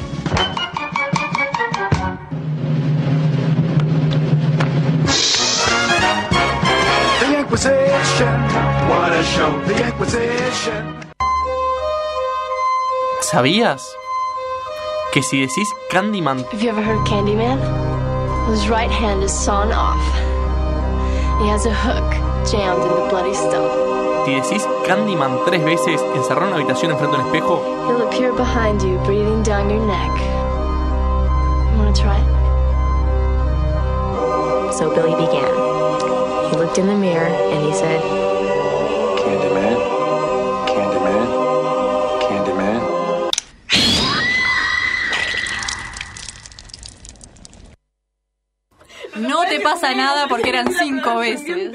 Inquisition, what a show, the Inquisition. ¿Sabías que si decís Candyman? Have you ever heard Candyman? His right hand is sawn off. He has a hook jammed in the bloody stump. Si decís Candyman 3 veces encerrado en una habitación enfrente de un espejo, he'll appear behind you, breathing down your neck. You wanna try it? So Billy began. He looked in the mirror and he said, Candyman, Candyman, Candyman. No te pasa nada porque eran 5 veces.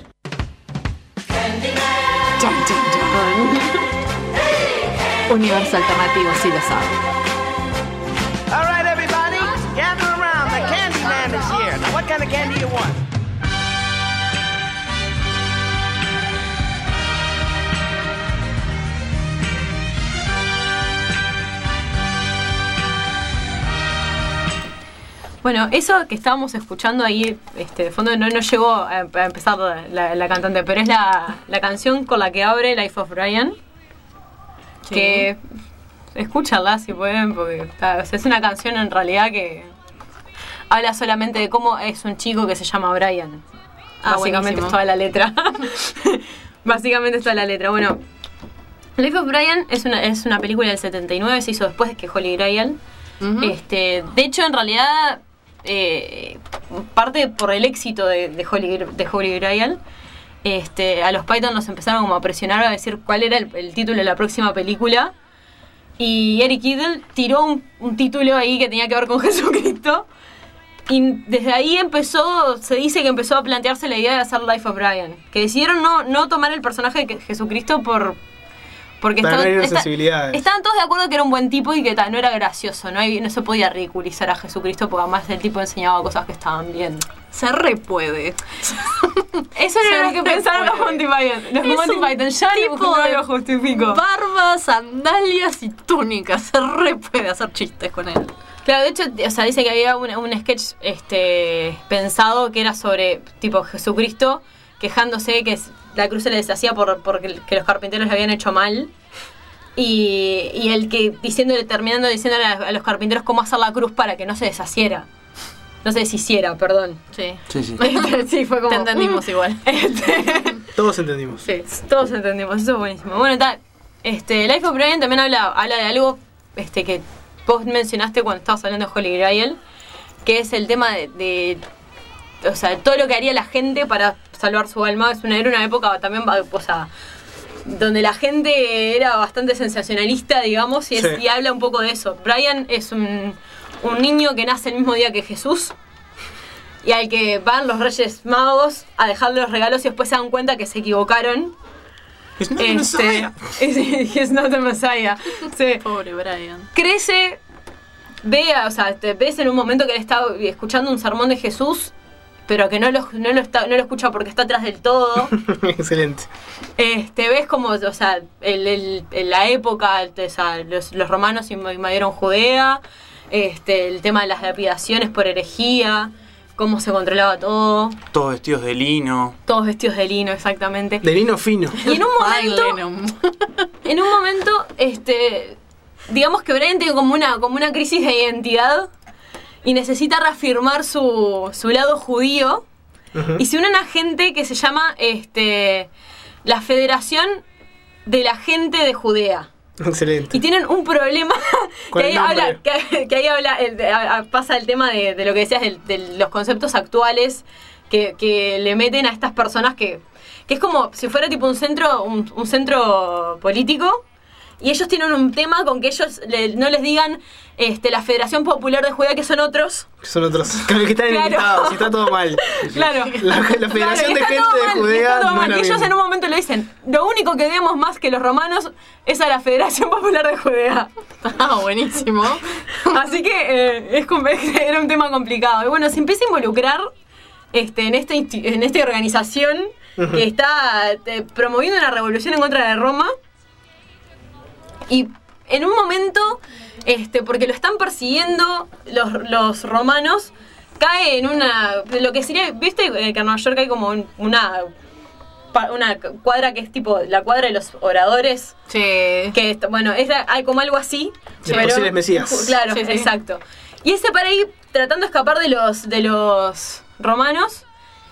Chan, chan, chan. Universo alternativo, sí lo sabe. All right, everybody, gather around. The Candyman is here. Now, what kind of candy you want? Bueno, eso que estábamos escuchando ahí, de fondo no llegó a empezar la cantante, pero es la canción con la que abre Life of Brian. Sí. Que escúchala si pueden, porque es una canción en realidad que habla solamente de cómo es un chico que se llama Brian. Básicamente es toda la letra. Básicamente es toda la letra. Bueno, Life of Brian es una película del 79, se hizo después de que Holy Grail. Uh-huh. De hecho, en realidad, parte por el éxito de Holy Grail, a los Python nos empezaron como a presionar a decir cuál era el título de la próxima película. Y Eric Idle tiró un título ahí que tenía que ver con Jesucristo. Y desde ahí se dice que empezó a plantearse la idea de hacer Life of Brian. Que decidieron no tomar el personaje de Jesucristo porque estaban todos de acuerdo que era un buen tipo y que no era gracioso, no se podía ridiculizar a Jesucristo porque además el tipo enseñaba cosas que estaban bien. Se puede. Eso era lo que pensaron los Monty Python. Los Monty Python ya lo justificó. Barba, sandalias y túnicas. Se puede hacer chistes con él. Claro, de hecho, o sea, dice que había un sketch pensado que era sobre, tipo, Jesucristo quejándose que la cruz se le deshacía porque los carpinteros le habían hecho mal. Y el que terminando diciéndole a los carpinteros cómo hacer la cruz para que no se deshaciera. No se deshiciera, perdón. Sí. Sí, fue como... Te entendimos igual. Todos entendimos. Sí, todos entendimos. Eso es buenísimo. Bueno, Life of Brian también habla de algo que vos mencionaste cuando estabas hablando de Holy Grail, que es el tema de o sea, todo lo que haría la gente para salvar su alma. Era una época también, o sea, donde la gente era bastante sensacionalista, digamos, y habla un poco de eso. Brian es un niño que nace el mismo día que Jesús y al que van los Reyes Magos a dejarle los regalos y después se dan cuenta que se equivocaron. It's not the Messiah. He's not the Messiah. Sí. Pobre Brian. Crece, te ves en un momento que él está escuchando un sermón de Jesús, pero que no lo escucha porque está atrás del todo. Excelente. Ves como, o sea, en la época, o sea, los romanos invadieron Judea, el tema de las lapidaciones por herejía, cómo se controlaba todo. Todos vestidos de lino. Todos vestidos de lino, exactamente. De lino fino. Y en un momento, digamos que Brian tiene como una crisis de identidad y necesita reafirmar su lado judío. Uh-huh. Y se une a una gente que se llama la Federación de la Gente de Judea. Excelente. Y tienen un problema que ahí pasa el tema de lo que decías de los conceptos actuales que le meten a estas personas que es como si fuera tipo un centro político. Y ellos tienen un tema con que ellos no les digan la Federación Popular de Judea, que son otros. Claro, que están invitados, y está todo mal. Claro. La Federación de Gente de Judea no es lo y ellos mismo. en un momento le dicen, lo único que odiamos más que los romanos es a la Federación Popular de Judea. Buenísimo. Así que era un tema complicado. Y bueno, se empieza a involucrar en esta organización que está promoviendo una revolución en contra de Roma. Y en un momento, porque lo están persiguiendo los romanos, cae en lo que sería, viste que en Nueva York hay como una cuadra que es tipo la cuadra de los oradores. Sí. Que hay como algo así. De posibles mesías. Claro, sí. Exacto. Y ese para ahí tratando de escapar de los romanos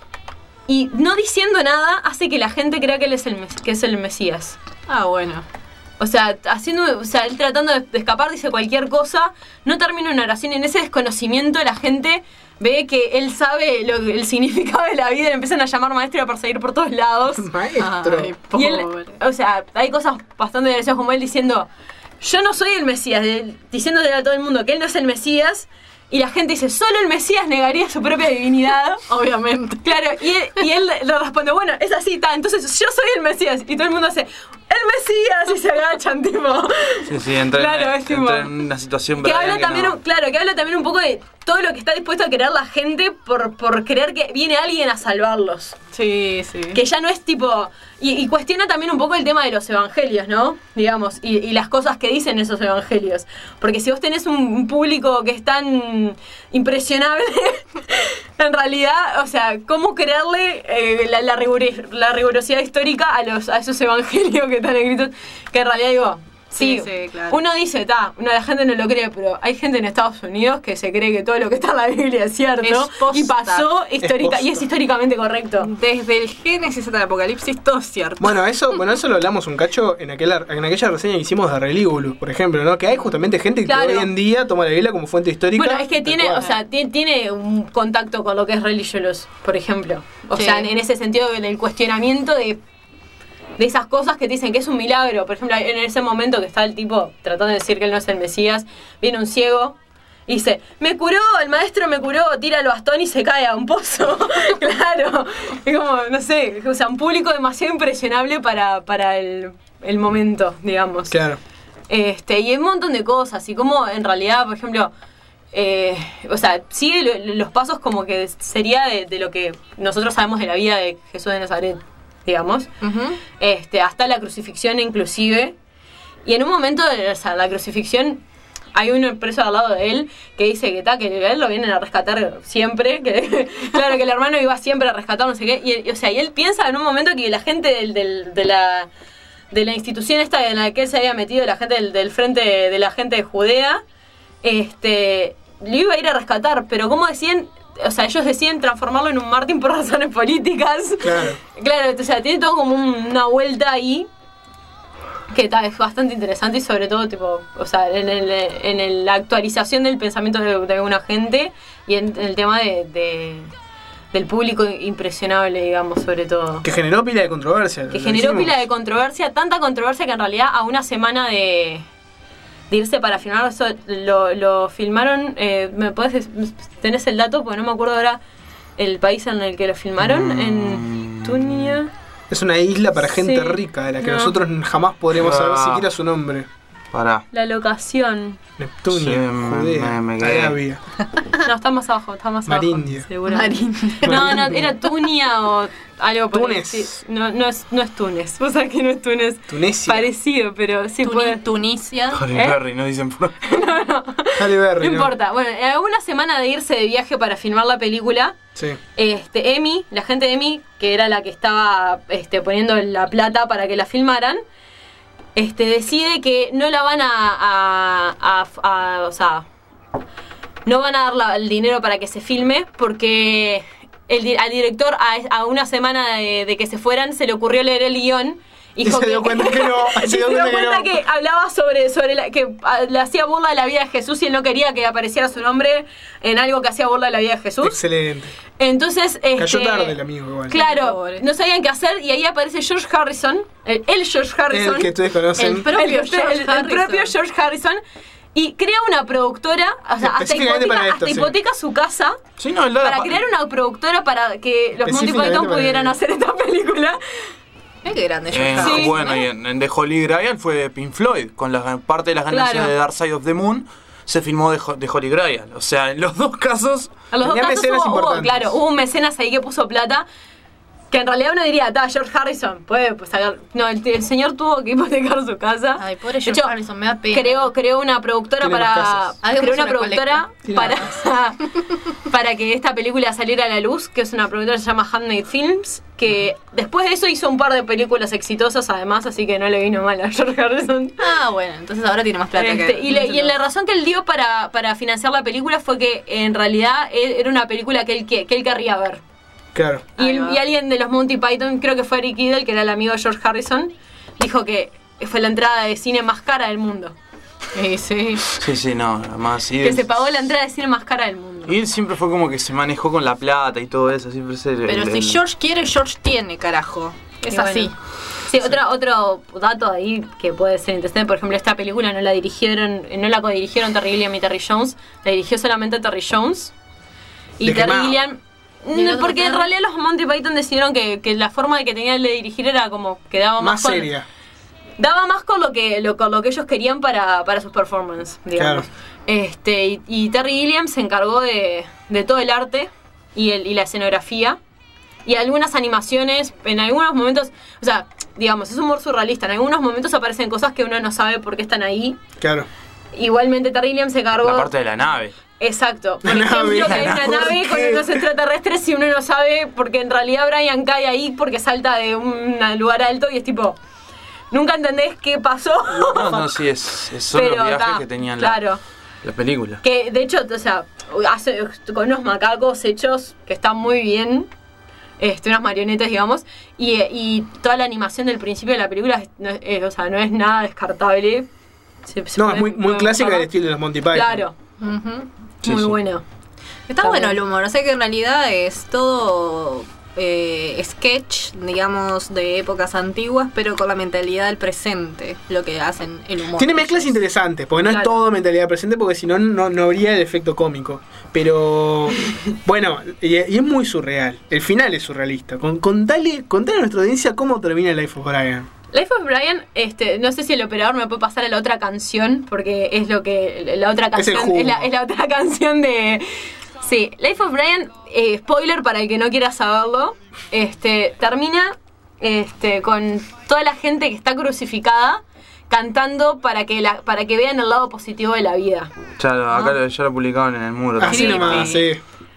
y no diciendo nada hace que la gente crea que él es el Mesías. Bueno. O sea, él tratando de escapar dice cualquier cosa, no termina una oración y en ese desconocimiento la gente ve que él sabe el significado de la vida y le empiezan a llamar maestro y a perseguir por todos lados. Maestro. Ay, y él, o sea, hay cosas bastante graciosas como él diciendo, yo no soy el Mesías, diciéndole a todo el mundo que él no es el Mesías. Y la gente dice, solo el Mesías negaría su propia divinidad. Obviamente. Claro, y él le responde, bueno, es así, entonces yo soy el Mesías. Y todo el mundo hace, ¡el Mesías! Y se agachan, tipo. Sí, entra en una situación que habla también, que habla también un poco de todo lo que está dispuesto a creer la gente por creer que viene alguien a salvarlos. Sí. Que ya no es tipo... Y cuestiona también un poco el tema de los evangelios, ¿no? Digamos, y las cosas que dicen esos evangelios. Porque si vos tenés un público que es tan impresionable, en realidad, o sea, ¿cómo creerle la rigurosidad histórica a esos evangelios que están escritos? Que en realidad digo... Sí, claro. Uno dice, la gente no lo cree, pero hay gente en Estados Unidos que se cree que todo lo que está en la Biblia es cierto. Y pasó y es históricamente correcto. Desde el Génesis hasta el Apocalipsis, todo es cierto. Bueno, eso lo hablamos un cacho en aquella reseña que hicimos de Religulus, por ejemplo, ¿no? Que hay justamente gente que hoy en día toma la Biblia como fuente histórica. Bueno, es que tiene un contacto con lo que es Religulus, por ejemplo. O sea, en ese sentido, en el cuestionamiento de esas cosas que te dicen que es un milagro. Por ejemplo, en ese momento que está el tipo tratando de decir que él no es el Mesías, viene un ciego y dice, el maestro me curó, tira el bastón y se cae a un pozo. Claro, es como, no sé, o sea, un público demasiado impresionable para el momento, digamos. Claro. Y hay un montón de cosas, y como en realidad, por ejemplo, o sea, sigue los pasos como que sería de lo que nosotros sabemos de la vida de Jesús de Nazaret, digamos, hasta la crucifixión inclusive. Y en un momento, o sea, la crucifixión hay uno preso al lado de él que dice que él lo vienen a rescatar siempre, que claro, que el hermano iba siempre a rescatar, no sé qué, y él piensa en un momento que la gente de la institución esta en la que él se había metido, la gente del frente de la gente de Judea, lo iba a ir a rescatar, pero como decían, o sea, ellos deciden transformarlo en un mártir por razones políticas. Claro, o sea, tiene todo como una vuelta ahí que es bastante interesante y sobre todo, tipo, o sea, en la actualización del pensamiento de una gente y en el tema del público impresionable, digamos, sobre todo. Que generó pila de controversia. Que generó pila de controversia, tanta controversia que en realidad a una semana de irse para filmar, eso lo filmaron, ¿tenés el dato? Porque no me acuerdo ahora el país en el que lo filmaron, en Tunia. Es una isla para gente rica, de la que nosotros jamás podríamos saber siquiera su nombre. La locación. Neptunia, Judea, Arabia. No, está más abajo, Marindia. Seguro. No, era Tunia o algo por Túnez. Sí, no es Túnez. Vos sabés que no es Túnez. Tunecia. Parecido, pero sí puede. Tunisia. Halle Berry, no dicen por Halle Berry, no importa. Bueno, en una semana de irse de viaje para filmar la película, sí. Emi, la gente de Emi, que era la que estaba poniendo la plata para que la filmaran, decide que no la van o sea, no van a dar el dinero para que se filme porque al director a una semana de que se fueran se le ocurrió leer el guión y se dio cuenta que no. Se dio cuenta que hablaba sobre que le hacía burla de la vida de Jesús y él no quería que apareciera su nombre en algo que hacía burla de la vida de Jesús. Excelente. Entonces, cayó tarde el amigo igual. Claro, no sabían qué hacer y ahí aparece George Harrison, el George Harrison. El que ustedes conocen. El propio George Harrison. Y crea una productora, o sea, hasta hipoteca su casa para crear una productora para que los Monty Python pudieran hacer esta película. Qué grande George Harrison. Bueno, y en The Holy Grail fue Pink Floyd, con la parte de las ganancias de Dark Side of the Moon se filmó The Holy Grail. O sea, en los dos casos hubo un mecenas ahí que puso plata. Que en realidad uno diría, George Harrison puede sacar. No, el señor tuvo que hipotecar su casa. Ay, pobre George Harrison, me da pena. Creó una productora para que esta película saliera a la luz, que es una productora que se llama Handmade Films, que después de eso hizo un par de películas exitosas además, así que no le vino mal a George Harrison. Bueno, entonces ahora tiene más plata y la razón que él dio para financiar la película fue que en realidad era una película que él querría ver. Claro. Y alguien de los Monty Python, creo que fue Eric Idle, que era el amigo de George Harrison, dijo que fue la entrada de cine más cara del mundo. Sí, no, además que se pagó la entrada de cine más cara del mundo. Y él siempre fue como que se manejó con la plata y todo eso, siempre pero si George quiere, George tiene, carajo. Es así. Sí, otro dato ahí que puede ser interesante, por ejemplo, esta película no la codirigieron Terry Gilliam y Terry Jones, la dirigió solamente Terry Jones. Y Terry Gilliam... Porque en realidad los Monty Python decidieron que la forma de que tenían de dirigir era como que daba más seria. Daba más con lo que ellos querían para sus performances, digamos. Claro. Y Terry Gilliam se encargó de todo el arte y la escenografía y algunas animaciones. En algunos momentos, o sea, digamos, es humor surrealista. En algunos momentos aparecen cosas que uno no sabe por qué están ahí. Claro. Igualmente Terry Gilliam se encargó... La parte de la nave. Exacto. Por ejemplo, que hay una nave con unos extraterrestres y uno no sabe, porque en realidad Brian cae ahí porque salta de un lugar alto y es tipo... Nunca entendés qué pasó. No, sí, son los viajes que tenían la película. Que de hecho, o sea, con unos macacos hechos que están muy bien, unas marionetas, digamos, y toda la animación del principio de la película no es nada descartable. Es muy clásica del estilo de los Monty Python. Claro. Muy bueno. Está bueno el humor, o sea que en realidad es todo sketch, digamos, de épocas antiguas, pero con la mentalidad del presente, lo que hacen el humor. Tiene mezclas interesantes, porque no es todo mentalidad presente, porque si no, no habría el efecto cómico. Pero, bueno, y es muy surreal. El final es surrealista. Contale a nuestra audiencia cómo termina Life of Brian. Life of Brian, no sé si el operador me puede pasar a la otra canción, porque es lo que la otra canción es la otra canción de... Sí, Life of Brian, spoiler para el que no quiera saberlo, termina con toda la gente que está crucificada, cantando para que vean el lado positivo de la vida. Acá ya lo publicaron en el muro. Así nomás, sí.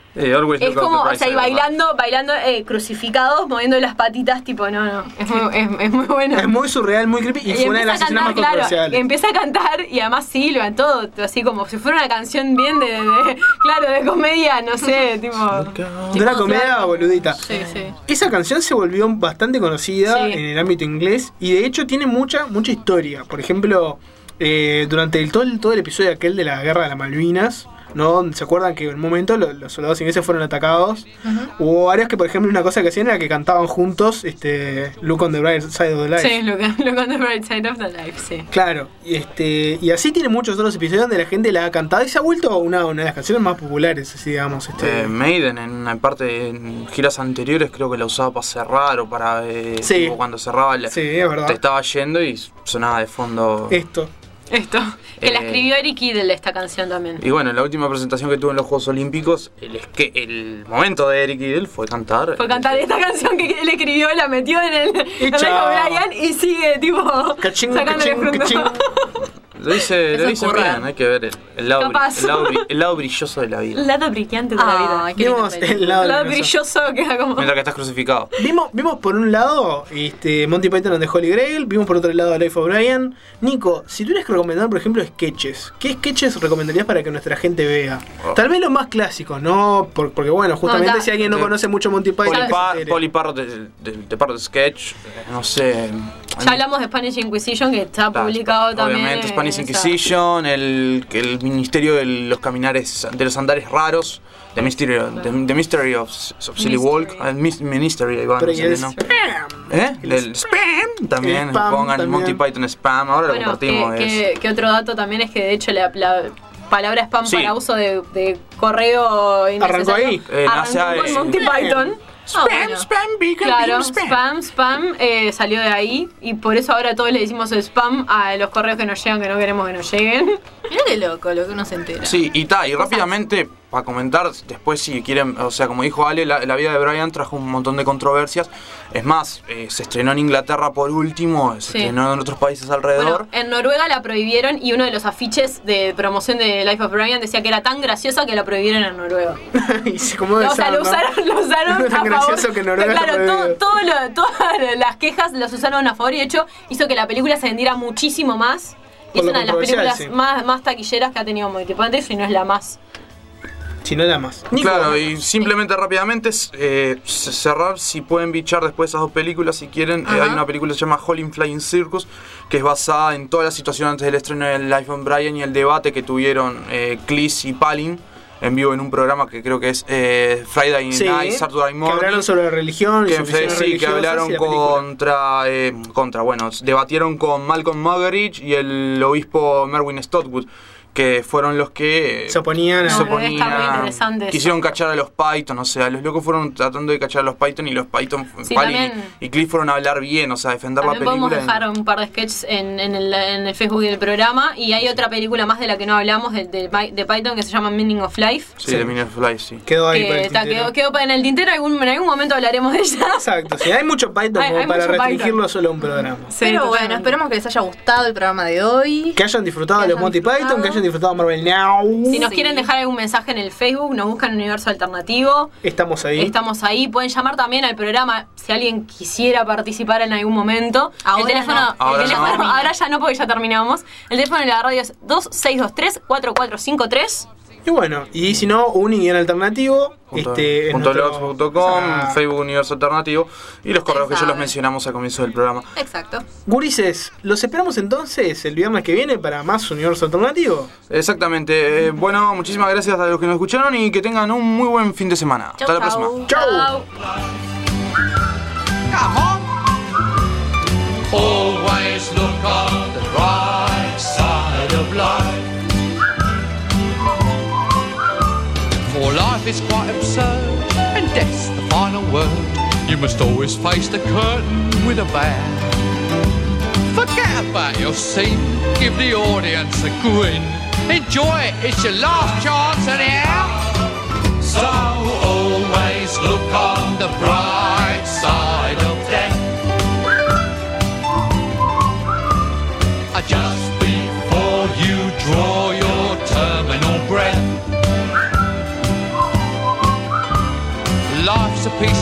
Es como, o sea, y bailando crucificados, moviendo las patitas, tipo, no, es muy bueno. Es muy surreal, muy creepy, y fue una de las escenas más controversiales. Empieza a cantar y además sí, levantó así como si fuera una canción bien de comedia, no sé, tipo... De una comedia boludita. Sí. Esa canción se volvió bastante conocida en el ámbito inglés, y de hecho tiene mucha historia. Por ejemplo, durante todo el episodio aquel de la Guerra de las Malvinas, ¿no? ¿Se acuerdan que en un momento los soldados ingleses fueron atacados? Hubo varios que, por ejemplo, una cosa que hacían era que cantaban juntos Look on the Bright Side of the Life. Sí, Look on the Bright Side of the Life, sí. Claro, y así tiene muchos otros episodios donde la gente la ha cantado y se ha vuelto una de las canciones más populares, así digamos. Maiden en una parte, en giras anteriores, creo que la usaba para cerrar o para... tipo cuando cerraba, sí, es verdad. Te estaba yendo y sonaba de fondo... Esto, que la escribió Eric Idle, esta canción también. Y bueno, en la última presentación que tuvo en los Juegos Olímpicos, el momento de Eric Idle fue cantar esta canción que él escribió, la metió en el Brian y sigue tipo sacándole fruto. Lo dice bien, hay que ver el lado brilloso de la vida. El lado brillante de la vida. Vimos el lado brilloso queda como... Mientras que estás crucificado. Vimos por un lado Monty Python and the Holy Grail, vimos por otro lado Life of Brian. Nico, si tuvieras que recomendar, por ejemplo, sketches, ¿qué sketches recomendarías para que nuestra gente vea? Tal vez los más clásicos, ¿no? Porque bueno, justamente si alguien no conoce mucho Monty Python... Polly Parrot de Parrot Sketch, no sé... Ya hablamos de Spanish Inquisition, que está publicado también. Obviamente, Spanish Inquisition, el Ministerio de los Caminares, de los Andares Raros, The Mystery of Silly Walk, el Ministry, Iván, no sé, ¿no? El Spam, también, pongan también. Monty Python Spam, ahora lo compartimos. Que otro dato también es que de hecho la palabra spam para uso de correo arrancó ahí. Arrancó con Monty Python. Spam, claro, spam salió de ahí y por eso ahora todos le decimos spam a los correos que nos llegan, que no queremos que nos lleguen. Mirá qué loco lo que uno se entera. Sí, y rápidamente, para comentar, después si quieren, o sea, como dijo Ale, la vida de Brian trajo un montón de controversias. Es más, se estrenó en Inglaterra por último, se estrenó en otros países alrededor. Bueno, en Noruega la prohibieron y uno de los afiches de promoción de Life of Brian decía que era tan graciosa que la prohibieron en Noruega. O sea, lo usaron a favor. Que Noruega claro, todas las quejas las usaron a favor y de hecho hizo que la película se vendiera muchísimo más. Y es una de las películas más taquilleras que ha tenido Monty Python, si no es la más. Si no la más. Claro, y simplemente rápidamente cerrar, si pueden bichar después esas dos películas si quieren. Hay una película que se llama Howlin' Flying Circus, que es basada en toda la situación antes del estreno de Life of Brian y el debate que tuvieron Cleese y Palin en vivo en un programa que creo que es Friday Night, Saturday Morning. Que hablaron sobre la religión. Que hablaron debatieron con Malcolm Muggeridge y el obispo Merwin Stotwood, que fueron los que se oponían, quisieron cachar a los Python, o sea, los locos fueron tratando de cachar a los Python y los Python, Palin y Cliff fueron a hablar bien, o sea, defender la película. Podemos dejar un par de sketches en el Facebook del programa, y hay otra película más de la que no hablamos de Python que se llama Meaning of Life. Sí, de Meaning of Life, sí. Quedó ahí quedó en el tintero, en algún momento hablaremos de ella. Exacto, sí, hay mucho Python como para restringirlo solo a un programa. Pero bueno, esperemos que les haya gustado el programa de hoy. Que hayan disfrutado de los Monty Python, que hayan disfrutado Marvel Now. Si nos quieren dejar algún mensaje en el Facebook, nos buscan Universo Alternativo. Estamos ahí. Pueden llamar también al programa si alguien quisiera participar en algún momento. El teléfono ahora ya no, porque ya terminamos. El teléfono de la radio es 2623-4453. Y bueno, y si no, un guión alternativo. .blogs.com, Facebook Universo Alternativo y los correos que ya los mencionamos al comienzo del programa. Exacto. Gurises, ¿los esperamos entonces el viernes que viene para más Universo Alternativo? Exactamente. Bueno, muchísimas gracias a los que nos escucharon y que tengan un muy buen fin de semana. Hasta la próxima. Chau. Always look on the right side of life. For life is quite absurd, and death's the final word. You must always face the curtain with a bow. Forget about your scene, give the audience a grin. Enjoy it, it's your last chance anyhow. So always look on the bright side of death.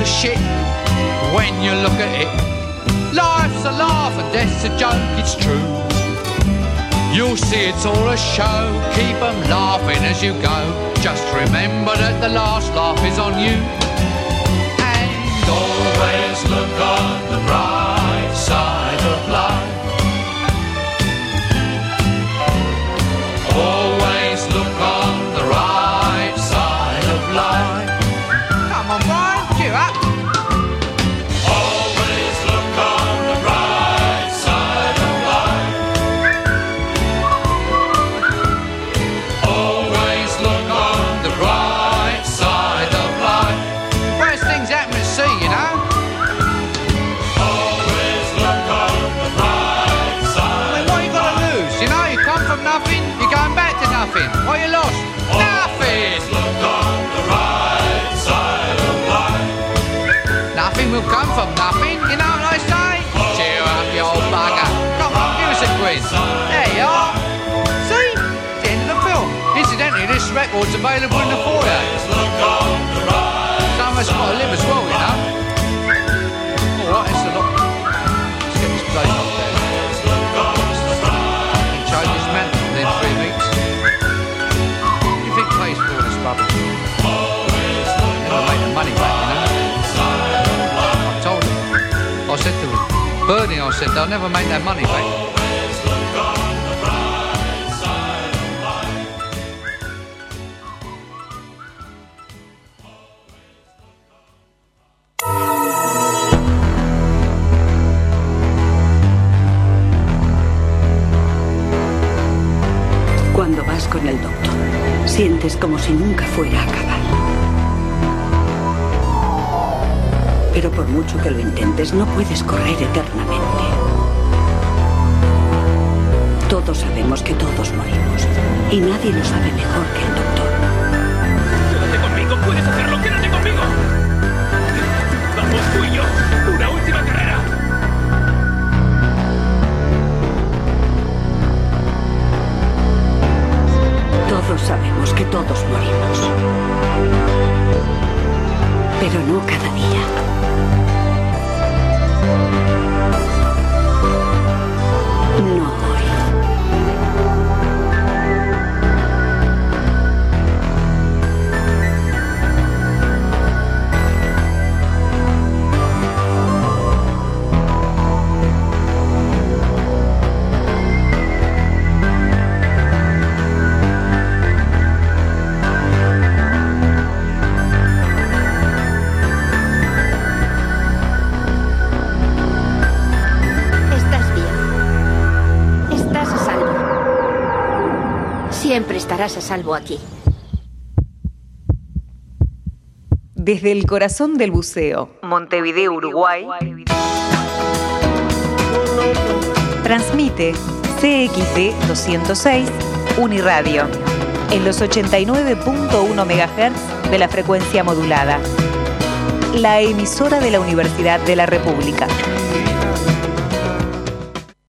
to shit when you look at it. Life's a laugh and death's a joke, it's true. You'll see it's all a show, keep 'em laughing as you go. Just remember that the last laugh is on you. And always look on the bright side of life. Always look on the right side of life. Come on, Brian, cheer up. Always look on the right side of life. Always look on the right side of life. Worst things happen at sea, you know. Always look on the right side. I mean, what you got to lose? You know, you come from nothing, you're going back to nothing. What you lost? Nothing. Look on the right side of life. Nothing will come from nothing, you know what I say? Cheer up, you old bugger. Come on, give us a quiz. There you are. See? It's the end of the film. Incidentally, this record's available in the foyer. Some of us got to live as well, you know. Alright, it's a lot. Let's get this place up there. Change this man within 3 weeks. You think pays for all this rubbish? Never make the money back, you know. I told him. I said to Bernie, I said, they'll never make that money back. Cuando vas con el doctor, sientes como si nunca fuera a acabar. Pero por mucho que lo intentes, no puedes correr eternamente. Todos sabemos que todos morimos, y nadie lo sabe mejor que el doctor. Quédate conmigo, puedes hacerlo, quédate conmigo. Vamos tú y yo, una última carrera. Todos sabemos que todos morimos. Pero no cada día. No hoy. Siempre estarás a salvo aquí. Desde el corazón del buceo, Montevideo, Uruguay, transmite CXD 206 Uniradio en los 89.1 MHz de la frecuencia modulada. La emisora de la Universidad de la República.